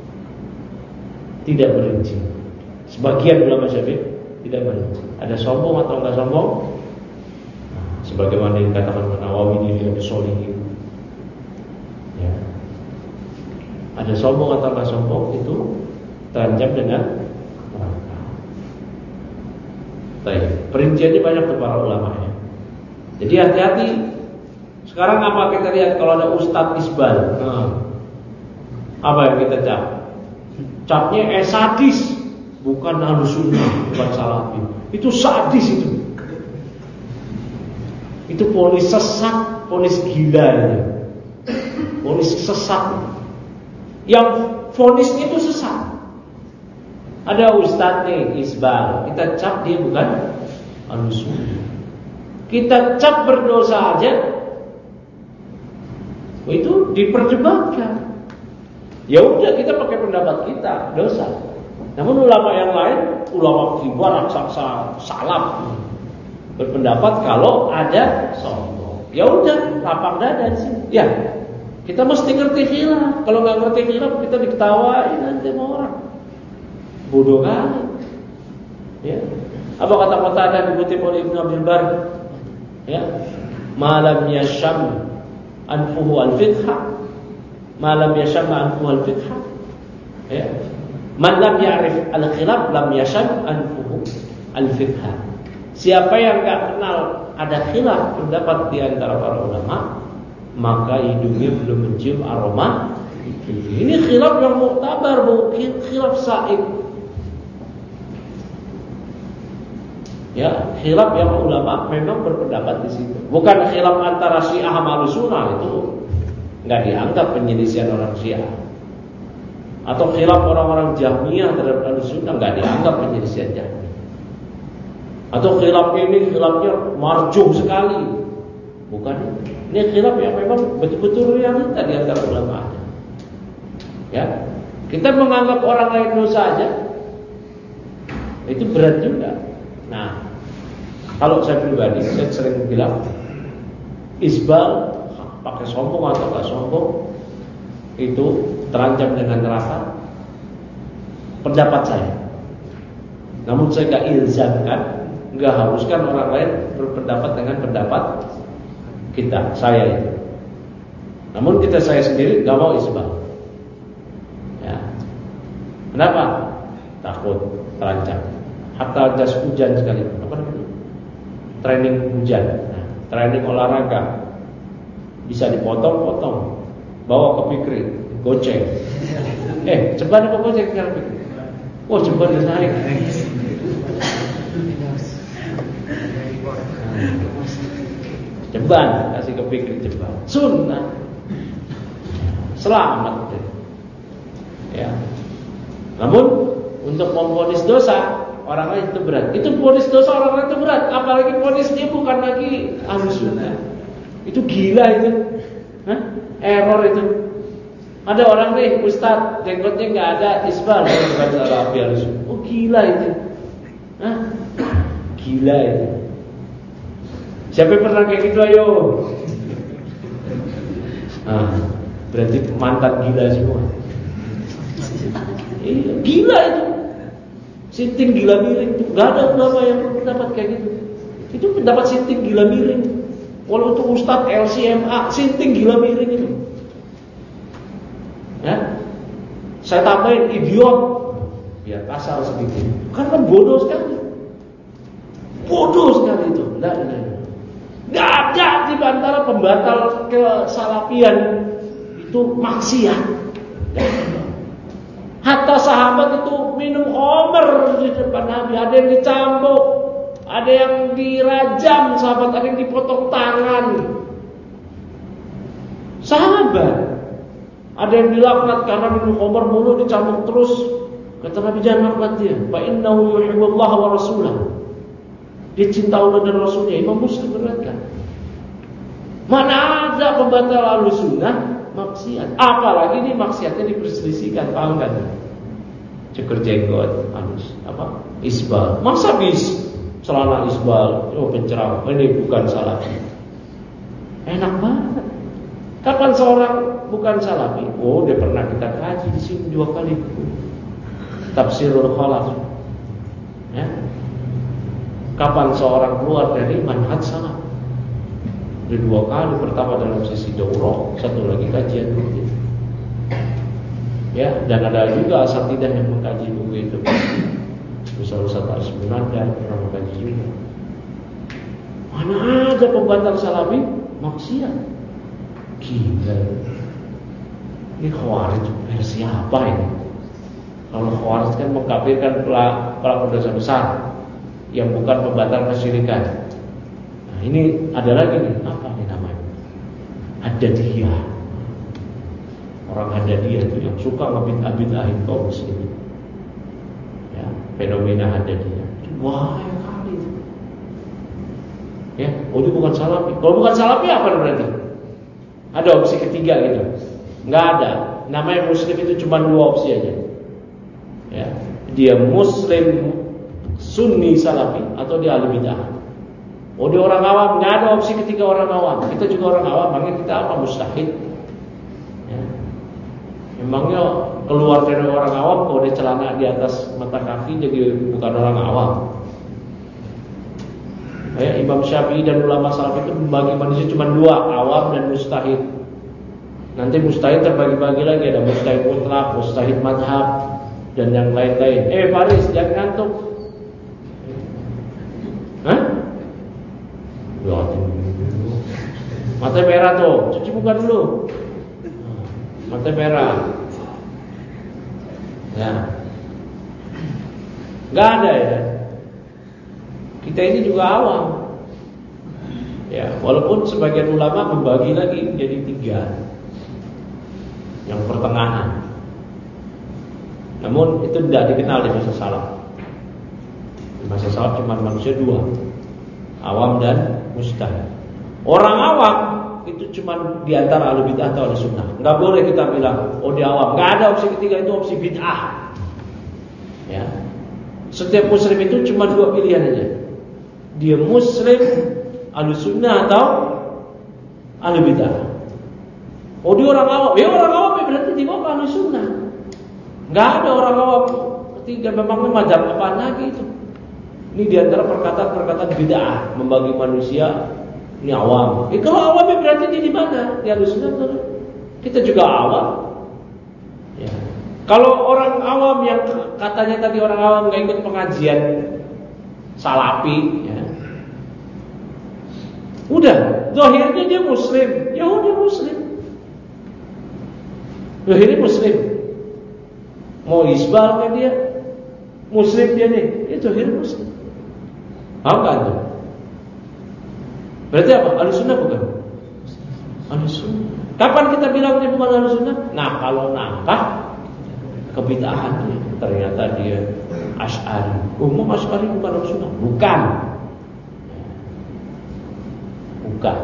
tidak berinci. Sebagian ulama Syafi'iyah tidak berinci. Ada sombong atau enggak sombong? Nah, sebagaimana yang dikatakan Nawawi di Riyadhus Shalihin. Ya. Ada sombong atau enggak sombong, itu terancam dengan neraka. Baik, perinciannya banyak tuh para ulama, ya. Jadi hati-hati. Sekarang apa kita lihat kalau ada Ustadz Isbal? Apa yang kita cap? Capnya sadis, bukan Ahlussunnah, bukan Salafi. Itu sadis itu. Itu ponis sesat, ponis gila itu. Ponis sesat. Yang ponisnya itu sesat. Ada Ustadz nih Isbal, kita cap dia bukan Ahlussunnah. Kita cap berdosa aja, itu diperdebatkan. Ya udah, kita pakai pendapat kita, dosa. Namun ulama yang lain, ulama kibar, raksasa, salaf, berpendapat kalau ada sombong. Ya udah, lapang dada sih. Ya, kita mesti ngerti khilaf. Kalau nggak ngerti khilaf, kita diketawain nanti sama orang. Bodoh kali. Ya. Apa kata Qatadah dikutip oleh Ibnu Abdul Bar? Ya, malam yasham anfuhu al-fiqha, malam yasham anfuhu al-fiqha. Ya. Man lam ya'rif al-khilaf lam yasham anfuhu al-fiqha. Siapa yang enggak kenal ada khilaf pendapat di antara para ulama, maka hidungnya belum mencium aroma. Ini khilaf yang muktabar, bukan khilaf saib. Ya, khilaf yang ulama memang berpendapat di situ. Bukan khilaf antara Syiah sama Ahlussunnah, itu enggak dianggap penyelisihan orang Syiah. Atau khilaf orang-orang Jahmiyah terhadap Ahlussunnah, enggak dianggap penyelisihan Jahmiyah. Atau khilaf ini khilafnya marjuh sekali. Bukan. Ini khilaf yang memang betul-betul realita di antara ulama. Ya. Kita menganggap orang lain dosa aja, Itu berat juga. Nah, kalau saya pribadi, saya sering bilang isbal pakai sombong atau nggak sombong itu terancam dengan neraka. Pendapat saya. Namun saya nggak ilzamkan, nggak haruskan orang lain berpendapat dengan pendapat kita, saya itu. Namun saya sendiri nggak mau isbal. Ya. Kenapa? Takut terancam. Hatta jas hujan sekali. Apa namanya? Training hujan. Nah, training olahraga bisa dipotong-potong, bawa ke Fikri, goceng. Ceban apa goceng sekarang Fikri? Oh, ceban udah naik. Ceban, kasih ke Fikri ceban. Sunnah. Selamat deh. Ya. Namun untuk memvonis dosa orang lain itu berat. Itu vonis dosa orang lain itu berat. Apalagi vonis dia bukan lagi ahlus sunnah. Itu gila itu. Error itu. Ada orang nih ustaz jenggotnya nggak ada isbal bukan salafi ahlus sunnah. Oh gila itu. Gila itu. Siapa yang pernah kayak gitu ayo? Berarti mantan gila semua. Gila itu. Sinting gila miring itu. Gak ada ulama yang berpendapat kayak gitu. Itu pendapat sinting gila miring. Walau itu Ustadz LCMA, sinting gila miring itu. Ya. Saya tambahin idiot. Biar kasar sedikit. Karena bodoh sekali. Bodoh sekali itu. Gak ada di antara pembatal kesalafian itu maksiat. Hatta sahabat itu minum khamr di depan Nabi, ada yang dicambuk, ada yang dirajam sahabat, ada yang dipotong tangan. Sahabat, ada yang dilaknat karena minum khamr mulu, dicambuk terus. Kata Nabi jangan laknat dia. Fa innahu yuhibbullaha wa rasulahu. Dia cinta Allah dan Rasulnya. Imam Muslim meriwayatkan. Mana ada pembatal ahlus sunnah maksiat, apalagi ini maksiatnya diperselisihkan, paham kan? Cukur jenggot, halus, apa? Isbal, masa bis celana isbal, penceramah, ini bukan salafi. Enak banget. Kapan seorang bukan salafi? Oh, dia pernah kita kaji di sini 2 kali. Tafsirul Khalaf. Ya. Kapan seorang keluar dari manhaj salaf? 2 kali, pertama dalam sesi daurah, satu lagi kajian rutin. Ya, dan ada juga asatidah yang mengkaji buku itu. Misalnya Ustaz Aris Munanda pernah mengkaji juga. Mana ada pembatal salafi maksiat? Gila. Ini Khawarij versi apa ini? Kalau Khawarij kan mengkafirkan pelaku dosa besar yang bukan pembatal kesyirikan. Ini ada lagi nih, apa nih namanya? Haddadiyah. Orang Haddadiyah itu yang suka ngebid'ah-bid'ahin kaum muslimin. Ya, fenomena Haddadiyah. Wah, kali itu. Ya, itu bukan salafi. Kalau bukan salafi apa berarti? Ada opsi ketiga gitu. Enggak ada. Namanya muslim itu cuma 2 opsi aja. Ya, dia muslim sunni salafi atau dia ahli bid'ah. Oh, dia orang awam, nggak ada opsi ketiga orang awam. Kita juga orang awam, makanya kita apa? Mustahid. Ya. Emangnya keluar dari orang awam kalau dia celana di atas mata kaki jadi bukan orang awam. Ya, Imam Syafi'i dan ulama salaf itu membagi manusia cuma 2, awam dan mustahid. Nanti mustahid terbagi-bagi lagi, ada mustahid mutlak, mustahid madhab dan yang lain-lain. Faris, jangan ngantuk. Hah? Mata merah tuh, cuci muka dulu. Mata merah. Ya. Gak ada ya. Kita ini juga awam. Ya, walaupun sebagian ulama membagi lagi menjadi 3. Yang pertengahan. Namun itu tidak dikenal di masa salaf. Di masa salaf cuma manusia 2. Awam dan mustahid. Orang awam itu cuma di antara ahli bid'ah atau ahli sunnah. Enggak boleh kita bilang oh dia awam. Enggak ada opsi ketiga, itu opsi bid'ah. Ya. Setiap muslim itu cuma dua pilihan aja. Dia muslim Ahlus Sunnah atau Ahlul Bidah. Oh dia orang awam. Ya orang awam berarti di bawah Ahlus Sunnah. Enggak ada orang awam ketiga memang mazhab apaan lagi itu. Ini diantara perkataan-perkataan bid'ah membagi manusia. Ini awam. Kalau awam berarti dia di mana? Di Ahlus Sunnah. Kita juga awam. Ya. Kalau orang awam yang katanya tadi orang awam nggak ikut pengajian salafi, ya. Udah, zahirnya dia muslim, ya udah muslim. Zahirnya muslim. Mau isbal kan dia muslim dia nih, itu zahirnya muslim. Apa tuh? Berarti apa? Ahlus Sunnah bukan? Ahlus Sunnah. Kapan kita bilang dia bukan Ahlus Sunnah? Nah, kalau nangkah kebid'ahan dia, ternyata dia Asy'ari. Umum Asy'ari bukan Ahlus Sunnah? Bukan. Bukan.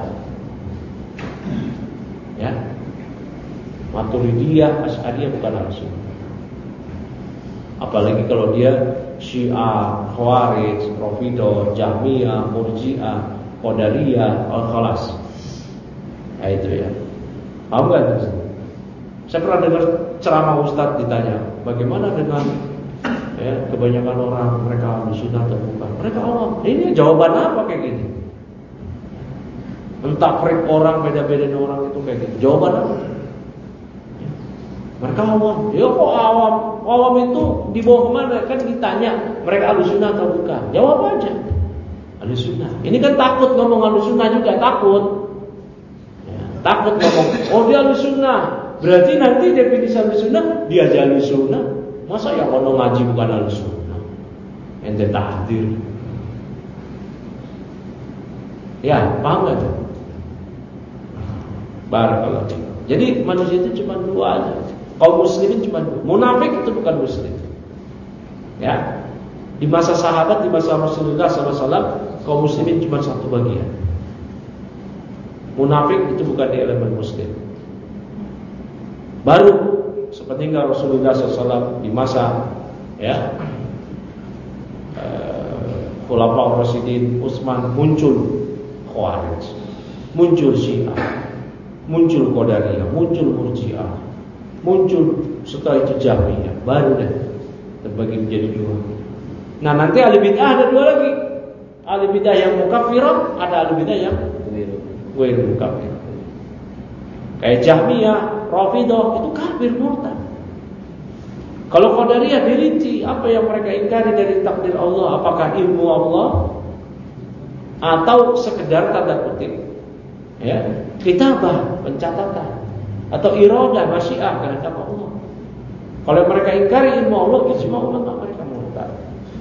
Ya. Maturidiyah, Asy'ariyah bukan Ahlus Sunnah. Apalagi kalau dia Syiah, Khawarij, Rafidhah, Jahmiyah, Murji'ah, Qadariyah, Al-Khalas. Nah itu ya. Paham enggak? Saya pernah dengar ceramah Ustadz ditanya, bagaimana dengan kebanyakan orang mereka Ahlus Sunnah atau bukan? Mereka awam. Ini jawaban apa kayak gini? Entah freak orang, beda-bedain orang itu kayak gitu. Jawaban apa? Mereka awam. Ya kok awam? Awam itu dibawa kemana? Kan ditanya mereka Ahlus Sunnah atau bukan? Jawab aja. Ahlus Sunnah. Ini kan takut ngomong Ahlus Sunnah juga, takut. Ya, takut ngomong, oh dia Ahlus Sunnah. Berarti nanti definisi Ahlus Sunnah dia aja Ahlus Sunnah. Masa yang ono ngaji bukan Ahlus Sunnah? Ente tahdir. Ya, paham gak tuh? Barakallahu fiik. Jadi manusia itu cuma dua aja. Kaum muslimin cuma dua. Munafik itu bukan muslim. Ya. Di masa sahabat, di masa Rasulullah SAW, kaum muslimin cuma satu bagian. Munafik itu bukan di elemen muslim. Baru sepeninggal Rasulullah SAW di masa Khulafaur Rasyidin, Utsman, muncul Khawarij, muncul Syiah, muncul Qadariyah, muncul Murji'ah, muncul setelah itu Jahmiyah, baru deh terbagi menjadi dua. Nah nanti ahli bid'ah ada dua lagi. Ahli bid'ah yang mukaffirah, ada ahli bid'ah yang ghairu mukaffir. Kayak Jahmiyah, Rafidhah itu kafir murtad. Kalau Qadariyah dirinci apa yang mereka ingkari dari takdir Allah, apakah ilmu Allah atau sekedar tanda kutip kitabah, pencatatan, atau iradah, masyiah, kehendak Allah. Kalau mereka ingkari ilmu Allah, ijma' ulama mereka murtad.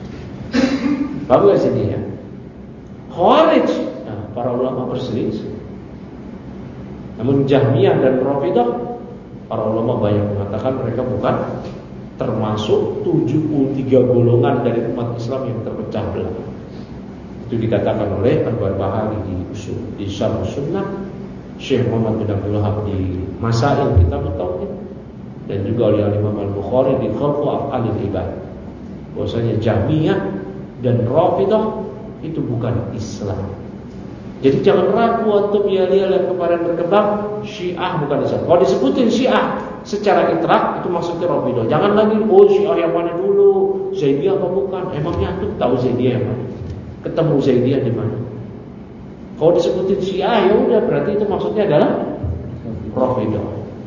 Bagus ini ya. Khawarij, nah, para ulama berselisih. Namun Jahmiyah dan Rafidhah, para ulama banyak mengatakan mereka bukan termasuk 73 golongan dari umat Islam yang terpecah belah. Itu dikatakan oleh Al-Barbahari di Syarh Sunnah, Syekh Muhammad bin Abdul Wahab di Masail Kitab Tauhid, dan juga oleh Imam Al-Bukhari di Khalqu Af'alil Ibad. Bahwasanya Jahmiyah dan Rafidhah itu bukan Islam. Jadi jangan ragu untuk lihat kemarin berkembang Syiah bukan Islam. Kalau disebutin Syiah secara itlak itu maksudnya Rafidhah. Jangan lagi Syiah yang mana dulu, Zaidiyah apa bukan? Emangnya antum tahu Zaidiyah yang mana? Ketemu Zaidiyah di mana? Kalau disebutin Syiah ya udah berarti itu maksudnya adalah Rafidhah.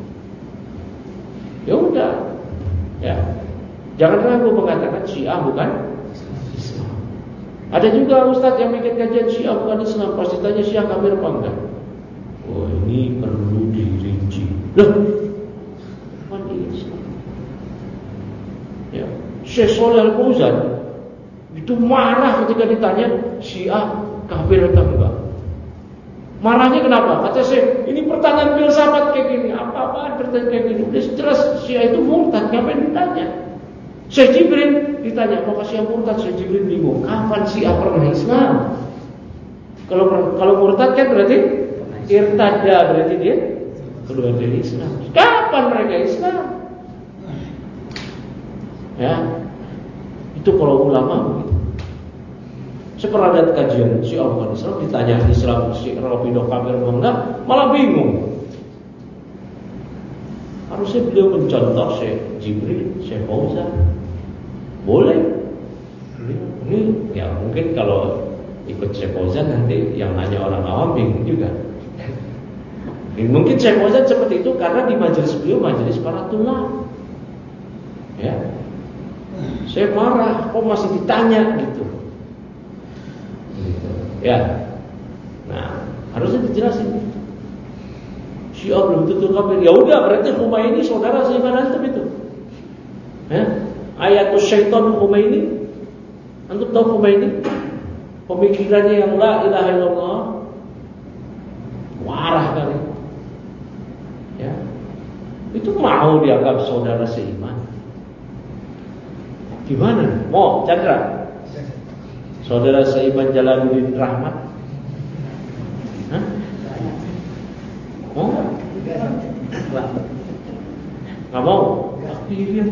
Ya udah. Ya. Jangan ragu mengatakan Syiah bukan Islam. Ada juga ustaz yang bikin kajian Syiah bukan Islam, pasti tanya Syiah kafir apa enggak? Oh, ini perlu dirinci. Loh, bukan Islam. Ya, Syekh Shalih Al-Fauzan itu marah ketika ditanya Syiah kafir atau enggak. Marahnya kenapa? Kata Syekh, ini pertanyaan filsafat kayak gini. Apa-apaan pertanyaan kayak gini? Udah jelas Syiah itu murtad, ngapain ditanya? Syekh Jibril ditanya, apakah Syiah murtad? Syekh Jibril bingung. Kapan Syiah pernah Islam? Kalau murtad kan berarti irtada, berarti dia keluar dari Islam. Kapan mereka Islam? Ya, Itu kalau ulama begitu. Saya pernah lihat kajian si Al-Quran Islam, ditanya Islam si Rafidah kafir enggak, malah bingung. Harusnya beliau mencontoh Syekh Jibril, Syekh Fauzan. Boleh. Ini ya mungkin kalau ikut Syekh Fauzan nanti yang nanya orang awam bingung juga. Mungkin Syekh Fauzan seperti itu karena di majelis beliau majelis para tulab. Ya. Saya marah, kok masih ditanya gitu. Ya. Nah, harusnya dijelasin. Syiah belum tentu kafir. Ya udah, berarti Khomeini saudara seiman antum itu. Ayatul syaitan Khomeini. Antum tahu Khomeini? Pemikirannya yang la ilaha illallah. Warah kali. Ya. Itu mau dianggap saudara seiman. Gimana? Mau Chandra? Saudara seiman Jalaluddin Rahmat? Hah? Mau nggak? Nggak mau? Takfirin.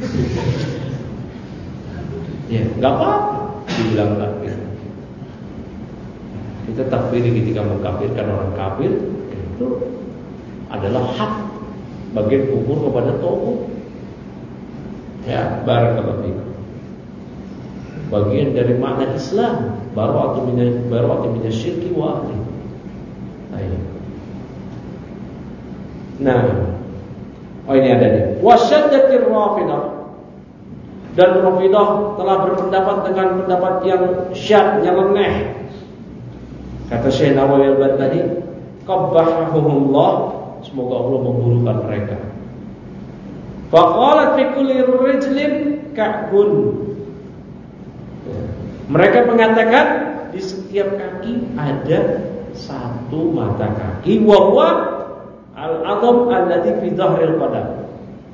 Ya, nggak apa-apa. Dibilang takfir. Kita takfiri ketika mengkafirkan orang kafir itu adalah hak bagian kufur kepada tauhid. Ya, barakallahu fikum. Bagian dari makna Islam, bara'atu minasyirki wa ahli. Ayo. Nah, ini ada nih. Wasyaddatir Rafidah. Dan Rafidah telah berpendapat dengan pendapat yang syad, yang leneh. Kata Syekh Nawawi Al-Baghdadi, qabbahahumullah, semoga Allah memburukan mereka. Faqalat fi kulli rijlin ka'bun. Mereka mengatakan di setiap kaki ada satu mata kaki, wa huwa al-'adham alladhi fi dhahril qadam.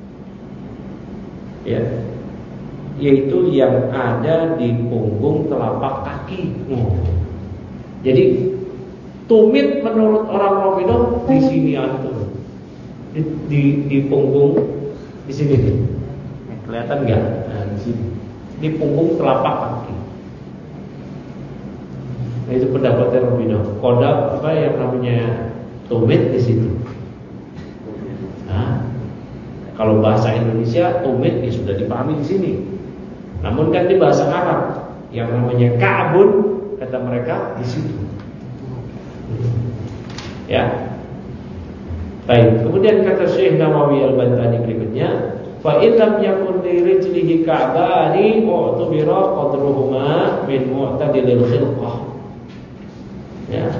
Ya. Yaitu yang ada di punggung telapak kaki. Jadi tumit menurut orang Rafidah di sini antum. Di punggung di sini nih. Kelihatan enggak? Nah, di sini. Di punggung telapak kaki. Nah, itu pendapatnya Rafidah. Kodam apa yang namanya tumit di situ. Nah, kalau bahasa Indonesia tumit ya sudah dipahami di sini. Namun kan di bahasa Arab yang namanya ka'bun kata mereka di situ. Ya. Baik, kemudian kata Syekh Nawawi Al-Baghdadi berikutnya, fa in lam yakun li rijlihi ka'bani mu'tabira qadruhuma min mu'tadilil khilqah. Ya.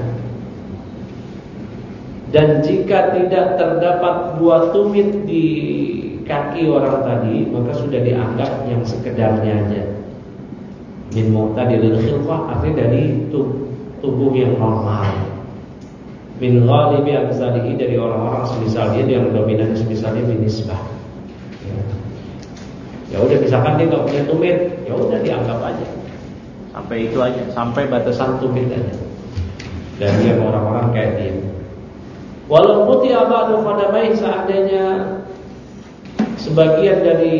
Dan jika tidak terdapat dua tumit di kaki orang tadi, maka sudah dianggap yang sekedarnya aja. Min mu'tadilil khilqah artinya dari tubuh yang normal. Min ghalibi amsalihi dari orang-orang semisal dia yang dominan semisalnya binisbah. Ya udah misalkan dia nggak punya tumit, ya udah dianggap aja. Sampai itu aja, sampai batasan tumit aja. Dari yang orang-orang kayak dia. Walau putih abadu qadamai seandainya sebagian dari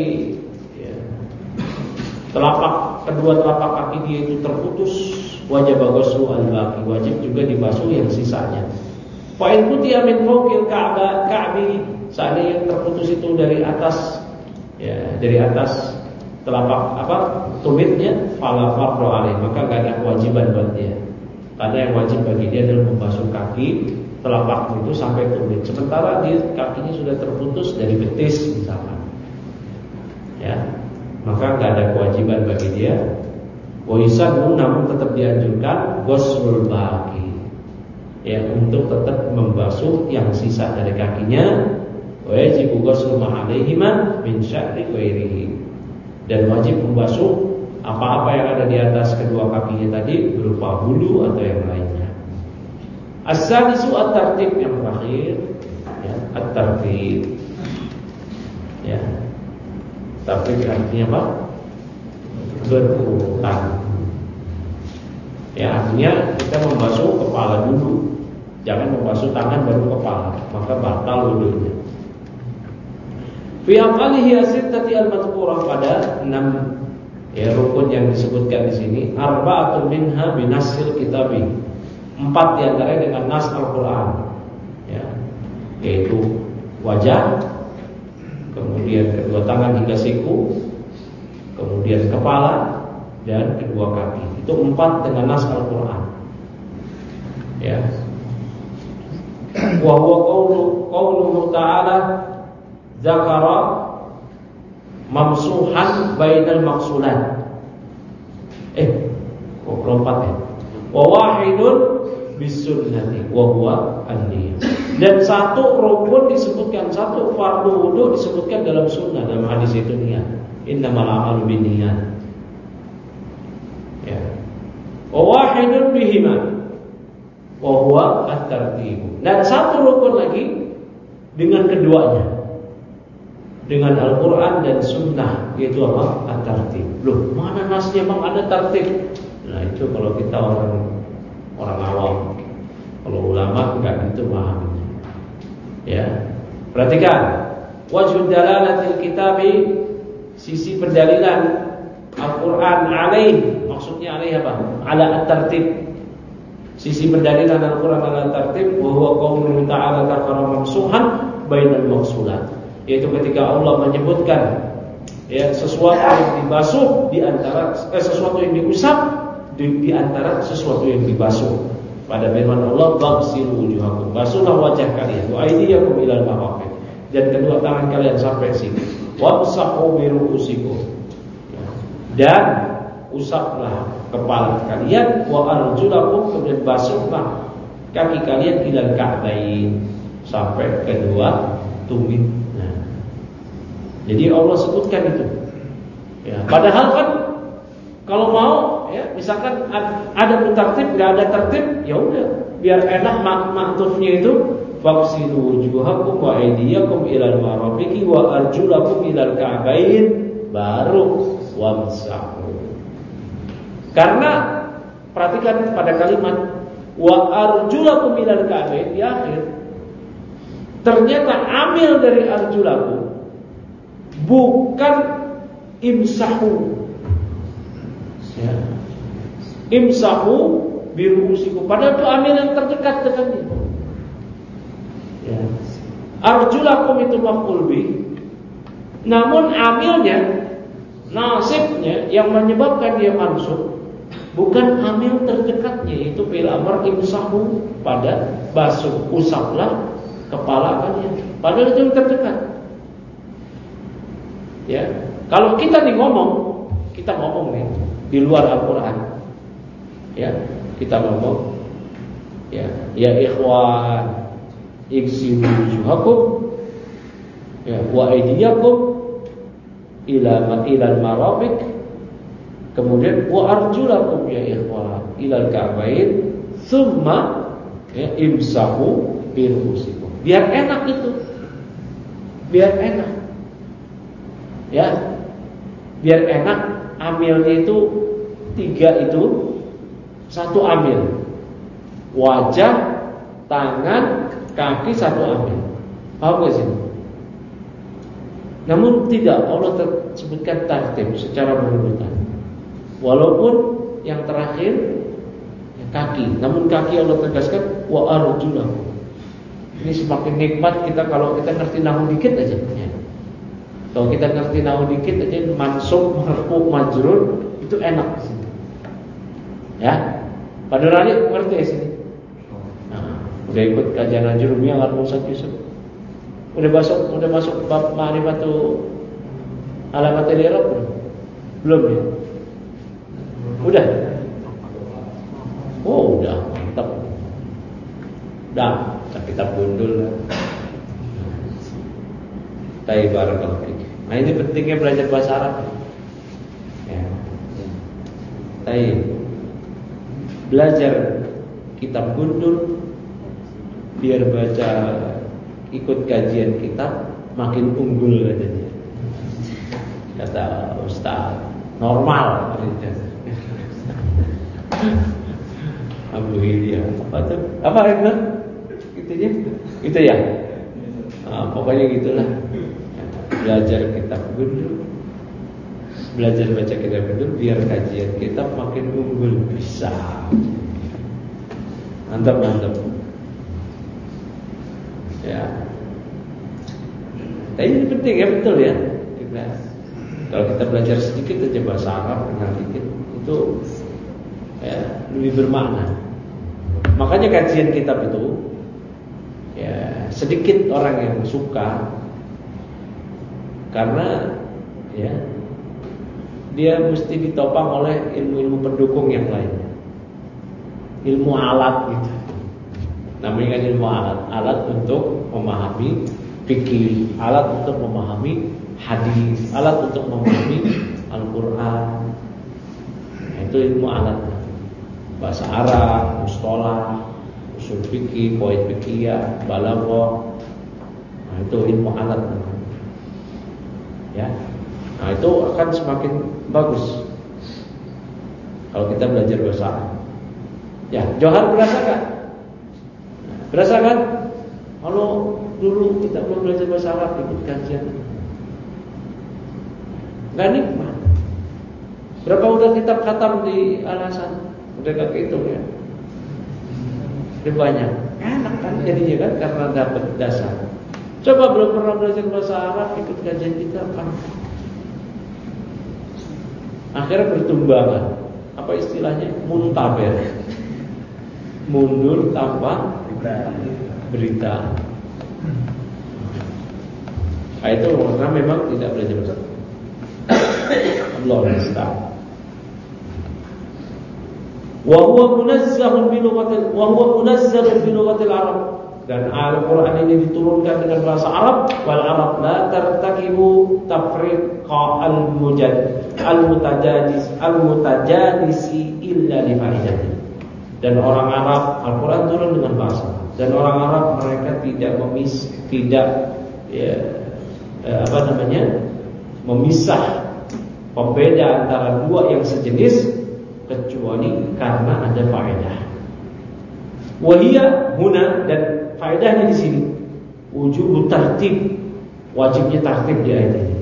kedua telapak kaki dia itu terputus, wajib ghuslu al-baqi, wajib juga dibasuh yang sisanya. Fa in qutiya min fawqil ka'bi, seandainya yang terputus itu dari atas, ya, dari atas telapak tumitnya, fala fardhu alaih, maka enggak ada kewajiban buat dia. Karena yang wajib bagi dia adalah membasuh kaki telapak itu sampai tumit. Sementara dia kakinya sudah terputus dari betis misalkan. Ya. Maka enggak ada kewajiban bagi dia. Waisanu namun tetap dianjurkan ghuslul baqi. Ya, untuk tetap membasuh yang sisa dari kakinya. Wajib ghuslu ma alaihima min sya'ri ghairihi. Dan wajib membasuh apa-apa yang ada di atas kedua kakinya tadi berupa bulu atau yang lainnya. As-sadisu at-tartib yang terakhir, ya, at-tartib. Ya. Tartib artinya apa? Berurutan. Ya, artinya kita membasuh kepala dulu. Jangan membasuh tangan baru kepala, maka batal wudunya. Fi aqalihi as-sittati al-madhkurah pada 6 Ya, rukun yang disebutkan di sini arba'atun minha binasil kitabi. 4 diantaranya dengan nas Al-Quran. Ya, yaitu wajah, kemudian kedua tangan hingga siku, kemudian kepala, dan kedua kaki. Itu 4 dengan nas Al-Quran. Ya. Wa huwa qauluhu ta'ala zakara mamsuhan bainal maksulan. Lompat ya. Wa wahidun bisunnati wa huwa an-niyah. Dan satu rukun disebutkan, satu fardu wudu disebutkan dalam sunnah, dalam hadis itu niat. Innamal a'malu binniyat. Ya. Wa wahidun bihima wa huwa at-tartib. Dan satu rukun lagi dengan keduanya, dengan Al-Quran dan Sunnah, yaitu apa? At-tartib. Loh, mana nasnya bang ada tartib? Nah itu kalau kita orang awam. Kalau ulama enggak gitu pahamnya. Ya, perhatikan wajhud dalalatil kitabi, sisi pendalilan Al-Quran alaih, maksudnya alaih apa? Ala at-tartib. Sisi pendalilan Al-Quran ala at-tartib wa huwa qauluhu ta'ala dzakara mamsuhan bainal maqsulat, yaitu ketika Allah menyebutkan ya sesuatu yang dibasuh di antara sesuatu yang diusap di antara sesuatu yang dibasuh. Pada firman Allah, "Baghsilu wujuhakum", basuhlah wajah kalian, wa aydiyakum ilal marafiq, dan kedua tangan kalian sampai sini, wamsahu bi ru'usikum, dan usaplah kepala kalian, wa arjulakum, kemudian basuhlah kaki kalian ilal ka'bain, sampai kedua tumit. Nah, jadi Allah sebutkan itu. Ya, padahal kan kalau mau ya, misalkan ada tertib, nggak ada tertib, ya udah, biar enak maktufnya itu faghsilu wujuhakum wa aydiyakum ilal marafiqi wa arjulakum ilal ka'bain, baru wamsahu. Karena perhatikan pada kalimat wa arjulakum ilal ka'bain di akhir, ternyata amil dari arjulakum bukan imsahu. Ya. Imsahu biruusikum, padahal itu amil yang terdekat dengannya. Ya. Arjulakum itu maf'ul bih, namun amilnya, nasibnya yang menyebabkan dia mansub bukan amil terdekatnya, yaitu fi'il amr imsahu, pada basuh, usaplah kepala kalian, padahal itu yang terdekat. Ya, kalau kita ngomong nih di luar Al-Quran, ya, kita ngomong, ya ikhwan, igsilu wujuhakum, ya, wa aydiyakum ilal marafiq, kemudian wa arjulakum ya ikhwan ilal ka'bain, thumma ya imsahu bi ru'usikum. Biar enak itu, biar enak, ya, biar enak. Amilnya itu 3 itu, 1 amil, wajah, tangan, kaki, 1 amil. Paham gak sih? Namun tidak, Allah sebutkan tartib secara berurutan. Walaupun yang terakhir ya, kaki, namun kaki Allah tegaskan wa arjulakum. Ini semakin nikmat kita kalau kita ngerti nahu dikit aja. Ya. Kalau kita ngerti nahu dikit aja, mansub, marfu, majrur, itu enak di sini. Ya, Pak Nurani ngerti ya sini? Nah, udah ikut kajian Ajurumiyah dengan Ustaz Yusuf. Udah masuk bab ma'rifatu alamat al-i'rab belum ya? Udah. Oh, udah, mantap. Dah, kita gundul. Barakallahu fiik. Nah, ini pentingnya belajar bahasa Arab. Ya. Belajar kitab gundul, biar baca ikut kajian kitab makin unggul katanya. Kata Ustaz, normal katanya. Abu Hilya. Apa itu? Gitu ya. Nah, pokoknya gitulah. Belajar kitab gundul, belajar baca kitab itu biar kajian kita makin unggul. Bisa. Mantap. Ya. Tapi ini penting ya, betul ya. Kalau kita belajar sedikit aja bahasa Arab, kenal dikit, itu ya, lebih bermakna. Makanya kajian kitab itu ya sedikit orang yang suka, karena ya dia mesti ditopang oleh ilmu-ilmu pendukung yang lainnya. Ilmu alat gitu. Namanya kan ilmu alat untuk memahami fikih, alat untuk memahami hadis, alat untuk memahami Al-Quran. Nah, itu ilmu alat. Bahasa Arab, mustalah, usul fikih, qawaid fiqhiyah, balaghah. Nah, itu ilmu alat. Ya. Nah, itu akan semakin bagus kalau kita belajar bahasa Arab. Ya, Johar berasa kan? Berasa kan? Kalau dulu kita belum belajar bahasa Arab, ikut kajian, nggak nikmat. Berapa udah kitab khatam di Al-Hasan? Udah gak kehitung ya? Udah banyak. Enak kan jadinya kan, karena dapat dasar. Coba belum pernah belajar bahasa Arab, ikut kajian kita kan? Akhirnya bertumbangan. Apa istilahnya? Muntaber. Mundur tanpa berita. Nah, itu karena memang tidak belajar bahasa Arab. Allah musta'an. Wa huwa munazzalun bi lughatil Arab. Dan Al-Quran ini diturunkan dengan bahasa Arab. Wal Arab la tartakibu tafriqa al-mutajadisi illa li fa'idatin. Dan orang Arab, Al-Quran turun dengan bahasa. Dan orang Arab mereka memisah, pembeda antara dua yang sejenis kecuali karena ada faedah. Wahia huna, dan faedahnya di sini wujub tartib, wajibnya tartib di ayat ini.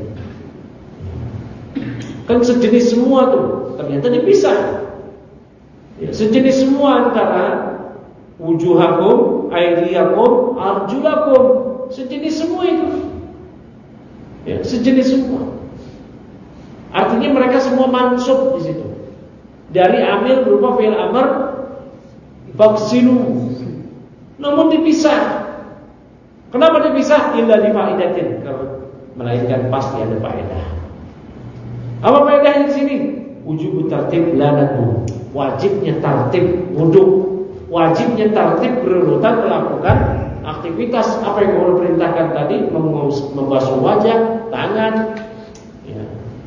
Kan sejenis semua tuh, ternyata dipisah. Ya, sejenis semua antara wujuhakum, aydiyakum, arjulakum, sejenis semua itu. Ya, sejenis semua. Artinya mereka semua mansub di situ. Dari amil berupa fi'il amr, faksilu. Namun dipisah. Kenapa dipisah? Illa li fa'idatin. Melainkan pasti ada faedah. Apa faedahnya di sini? Wujub tartib lanatu. Wajibnya tartib wudu. Wajibnya tartib berurutan melakukan aktivitas apa yang Allah perintahkan tadi, membasuh wajah, tangan, ya.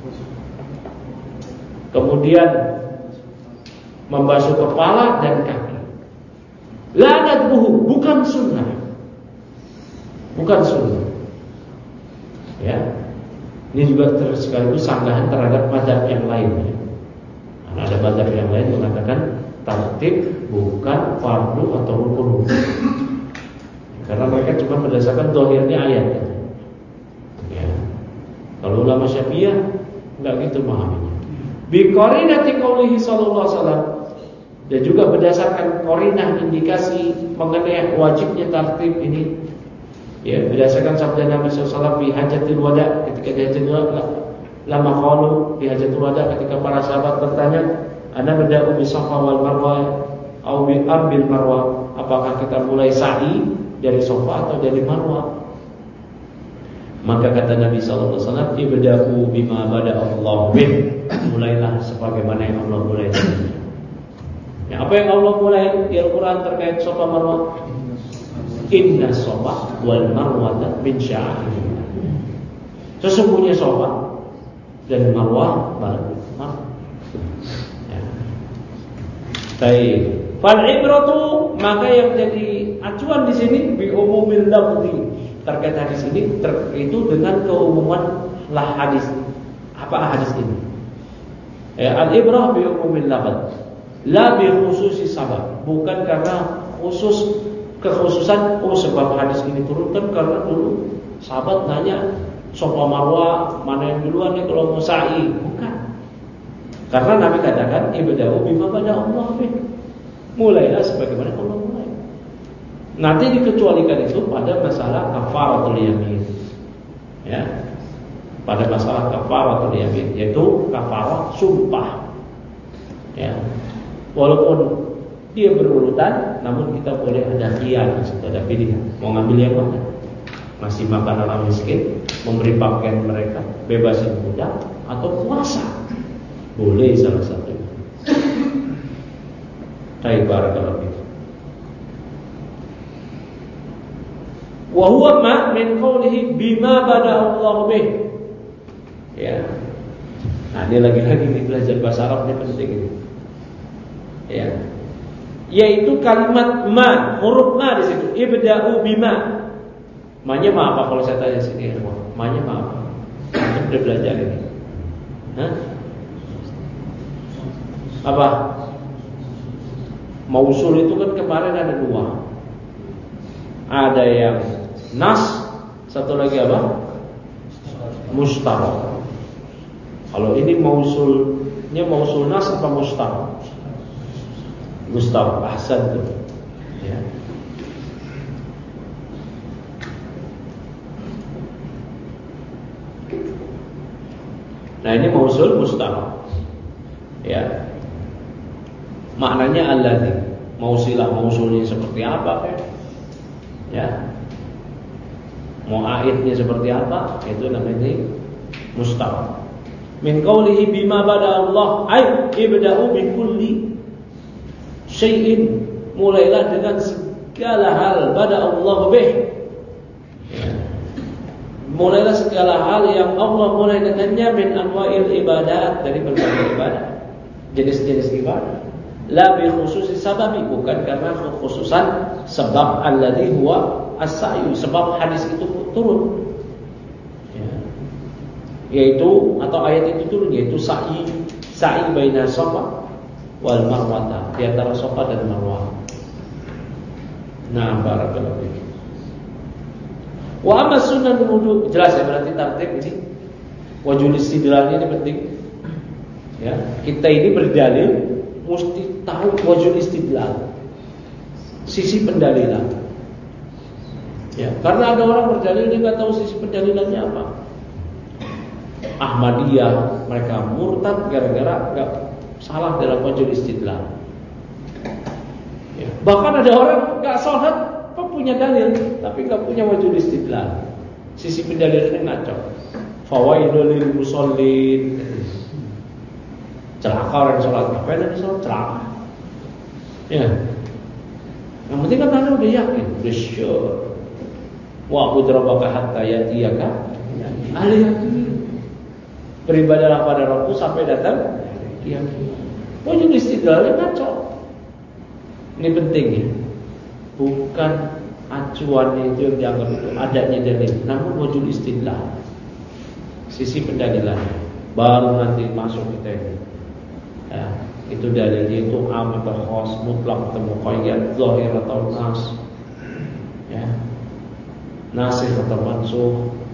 Kemudian membasuh kepala dan kaki. Lanat buhu, bukan sunnah. Bukan sunnah. Ya. Ini juga sekaligus sanggahan terhadap mazhab yang lain. Ya. Nah, ada mazhab yang lain mengatakan tartib bukan fardu atau rukun. Karena mereka cuma berdasarkan zahirnya ayat. Ya. Kalau ulama Syafi'iyah enggak gitu memahaminya. Bi qarinati qaulihi sallallahu alaihi wasallam, dan juga berdasarkan qarinah indikasi mengenai wajibnya tartib ini, ya, berdasarkan sabda Nabi sallallahu alaihi wasallam di hajatul wada, ketika di hajatul wada, lama qalu di hajatul wada, ketika para sahabat bertanya, ana bada'u bi Safa wal Marwa atau bi Bil Marwa, apakah kita mulai sa'i dari Safa atau dari Marwa? Maka kata Nabi sallallahu alaihi wasallam, ibda'u bima bada'a Allah bih, mulailah sebagaimana yang Allah mulai. Ya, apa yang Allah mulai di Al-Quran terkait Safa Marwa? Inna Safa wal Marwa min sya'airillah. Sesungguhnya Safa dan Marwa baru. Ya. Baik. Fal ibratu, maka yang jadi acuan di sini bi umumil lafzi, terkait hadis ini itu dengan keumuman lah hadis. Apa hadis ini? Al ibrah bi umumil lafz, la bi khususi sabab, bukan karena kekhususan sebab hadis ini turunkan karena dulu sahabat nanya Safa Marwa mana yang duluan nih kalau mau sa'i, bukan. Karena Nabi katakan ibda'u bima bada Allah bih. Mulailah sebagaimana Allah mulai. Nanti dikecualikan itu pada masalah kafaratul yamin. Ya. Pada masalah kafaratul yamin, yaitu kafarat sumpah. Ya. Walaupun dia berurutan, namun kita boleh ada khiyar, ada pilihan. Mau ngambil yang mana? Masih makan orang miskin, memberi pakaian mereka, bebasin budak, atau puasa. Boleh salah satu. Baik, barakallahu fiik. Wa huwa ma min qawlihi bima bada Allah bih. Ya. Nah, ini lagi-lagi nih belajar bahasa Arab ini penting ini. Ya. Yaitu kalimat ma, huruf ma di situ. Ibda'u bima. Ma-nya ma apa kalau saya tanya sini? Ma-nya ma apa? Kita udah belajar ini. Hah? Apa? Mausul itu kan kemarin ada dua. Ada yang nas, satu lagi apa? Mustarok. Kalau ini mausulnya mausul nas apa mustarok? Mustarok, ahsan tuh. Ya. Nah ini mausul mustarok. Ya. Maknanya alladzi. Mausulnya seperti apa? Ya. Mau aidnya seperti apa? Itu namanya mustarok. Min qawlihi bima bada Allah ay ibda'u bi kulli syai'in, mulailah dengan segala hal bada Allah bih. Ya. Mulailah segala hal yang Allah mulai dengannya min anwa'il ibadat, dari berbagai ibadah, jenis-jenis ibadah. La bi khususi sababi, bukan karena kekhususan sebab alladzi huwa as-sa'yu, sebab hadis itu turun. Ya. Yaitu atau ayat itu turun, yaitu sa'i baina Safa wal Marwah, di antara Safa dan Marwah. Nah, barakallahu fiik. Wa amma sunnah wudu, jelas ya berarti tartib ini. Wajul istidlal ini penting. Ya, kita ini berdalil mesti tahu wajul istidlal, sisi pendalilan. Ya, karena ada orang berdalil dia nggak tahu sisi pendalilannya apa. Ahmadiyah mereka murtad gara-gara nggak salah dalam wajul istidlal. Ya, bahkan ada orang nggak sholat, punya dalil tapi nggak punya wajul istidlal. Sisi pendalilannya ngaco. Fawaidul lil musallin. Celaka orang sholat, ngapain lagi sholat? Celaka. Ya. Yang penting kan anda udah yakin, udah sure. Wa udrabaka hatta yatiyaka ahli yakin. Beribadahlah pada Rabbku sampai datang yakin. Wajul istidlalnya ngaco. Ini penting ya. Bukan acuannya itu yang dianggap itu adanya dalil, namun wajul istidlal, sisi pendalilan, baru nanti masuk kita ini. Ya, itu dalilnya itu am atau khas, mutlak atau muqayyad, zahir atau nas, ya, nasikh atau mansukh,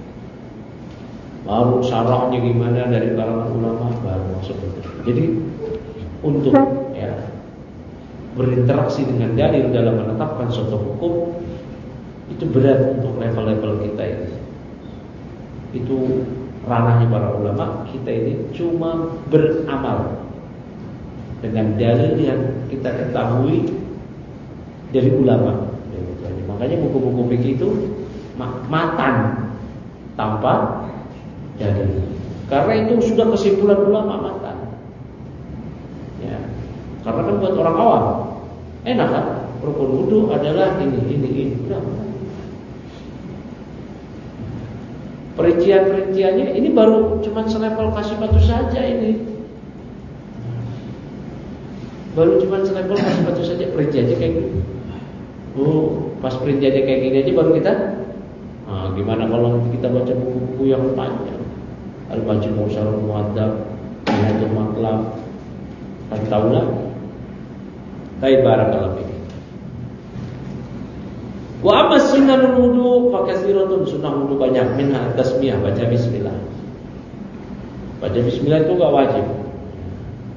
baru syarahnya gimana dari kalangan ulama, baru masuk itu. Jadi untuk ya berinteraksi dengan dalil dalam menetapkan suatu hukum itu berat untuk level-level kita ini. Itu ranahnya para ulama. Kita ini cuma beramal dengan dalil yang kita ketahui dari ulama. Makanya buku-buku fikih itu matan tanpa dalil. Karena itu sudah kesimpulan ulama matan. Ya. Karena kan buat orang awam enak kan? Rukun wudu adalah ini. Udah. Perincian-perinciannya ini baru cuma selevel kasih batu saja ini. Baru cuma selevel kasih batu saja, perinciannya kayak gini. Oh, pas perinciannya kayak gini aja baru kita. Nah, gimana kalau kita baca buku-buku yang panjang? Al-Majmu' Syarh Mu'adzab, Minhajul Matlab, kan tahu lah. Baik, barakallahu fiik. Wa amma sunnahul wudu fa katsiratun, sunnah wudu banyak, minha tasmiyah, baca bismillah. Baca bismillah itu enggak wajib.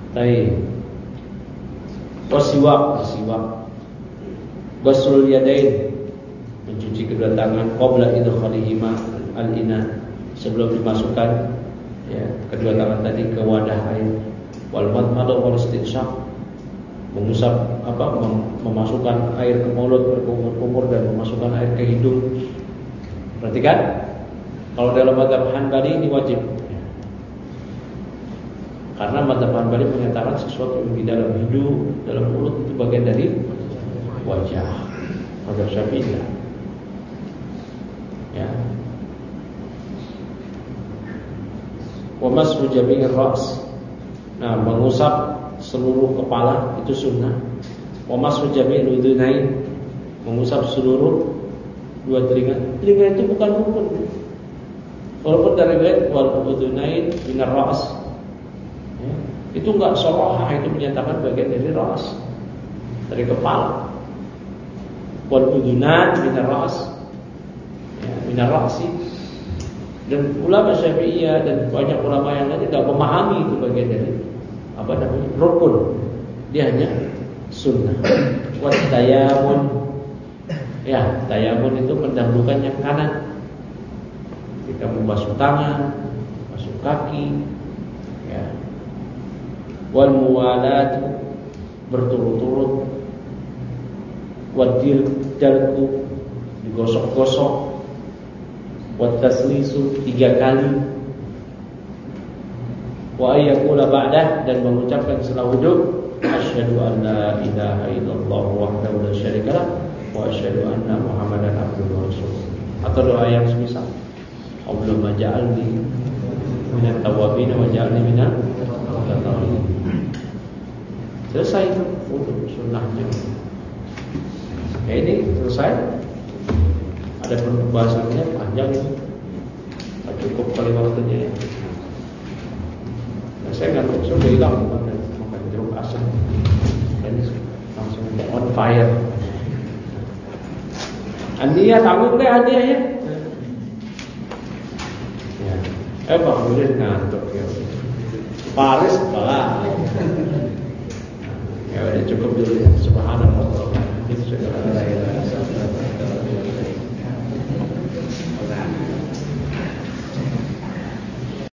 Baik. Wasiwak. Ghuslul yadain, mencuci kedua tangan qabla idkhalihima al-ina, sebelum dimasukkan ya kedua tangan tadi ke wadah air. Wal madmadu wal istinshaq, mengusap memasukkan air ke mulut, berkumur-kumur, dan memasukkan air ke hidung. Perhatikan, kalau dalam mazhab Hanbali ini wajib. Karena mazhab Hanbali menyatakan sesuatu yang di dalam hidung, dalam mulut itu bagian dari wajah. Mazhab Syafi'i ya. Wa mashu jami'ir ra's. Nah, mengusap seluruh kepala itu sunnah. Wa mashu jami'il udhunain, mengusap seluruh dua telinga. Telinga itu bukan rukun. Walaupun dari riwayat wal udhunain minar ra's, ya, itu enggak sharah, itu menyatakan bagian dari ra's, dari kepala. Wal udhunan minar ra's, ya, minar ra'si. Dan ulama Syafi'iyah dan banyak ulama yang lain tidak memahami itu bagian dari rukun. Dia hanya sunnah. Wat tayamun, ya, tayamun itu mendahulukan yang kanan. Kita membasuh tangan, basuh kaki, ya. Wal muwalat, berturut-turut. Wadil jalku, digosok-gosok. Wat taslisu, 3 kali. Wa ayyakula ba'dah, dan mengucapkan setelah wudhu, asyhadu an la ilaha illallah wahdahu la syarikalah wa asyhadu anna Muhammadan abduhu wa rasuluh. Atau doa yang semisal, Allahumma ja'alni minat tawabin wa ja'alni minat mutatawabin. Selesai itu wudhu sunnahnya. Ya, ini selesai. Ada pembahasannya panjang itu, cukup kali waktunya ya. Nah, saya nggak tahu, sudah hilang makan jeruk asam. Ini langsung on fire. Andia tanggung deh Andia ya. Ya, Pak Udin ngantuk ya. Paris lah. Ya udah cukup dulu ya. Subhanallah. Ini sudah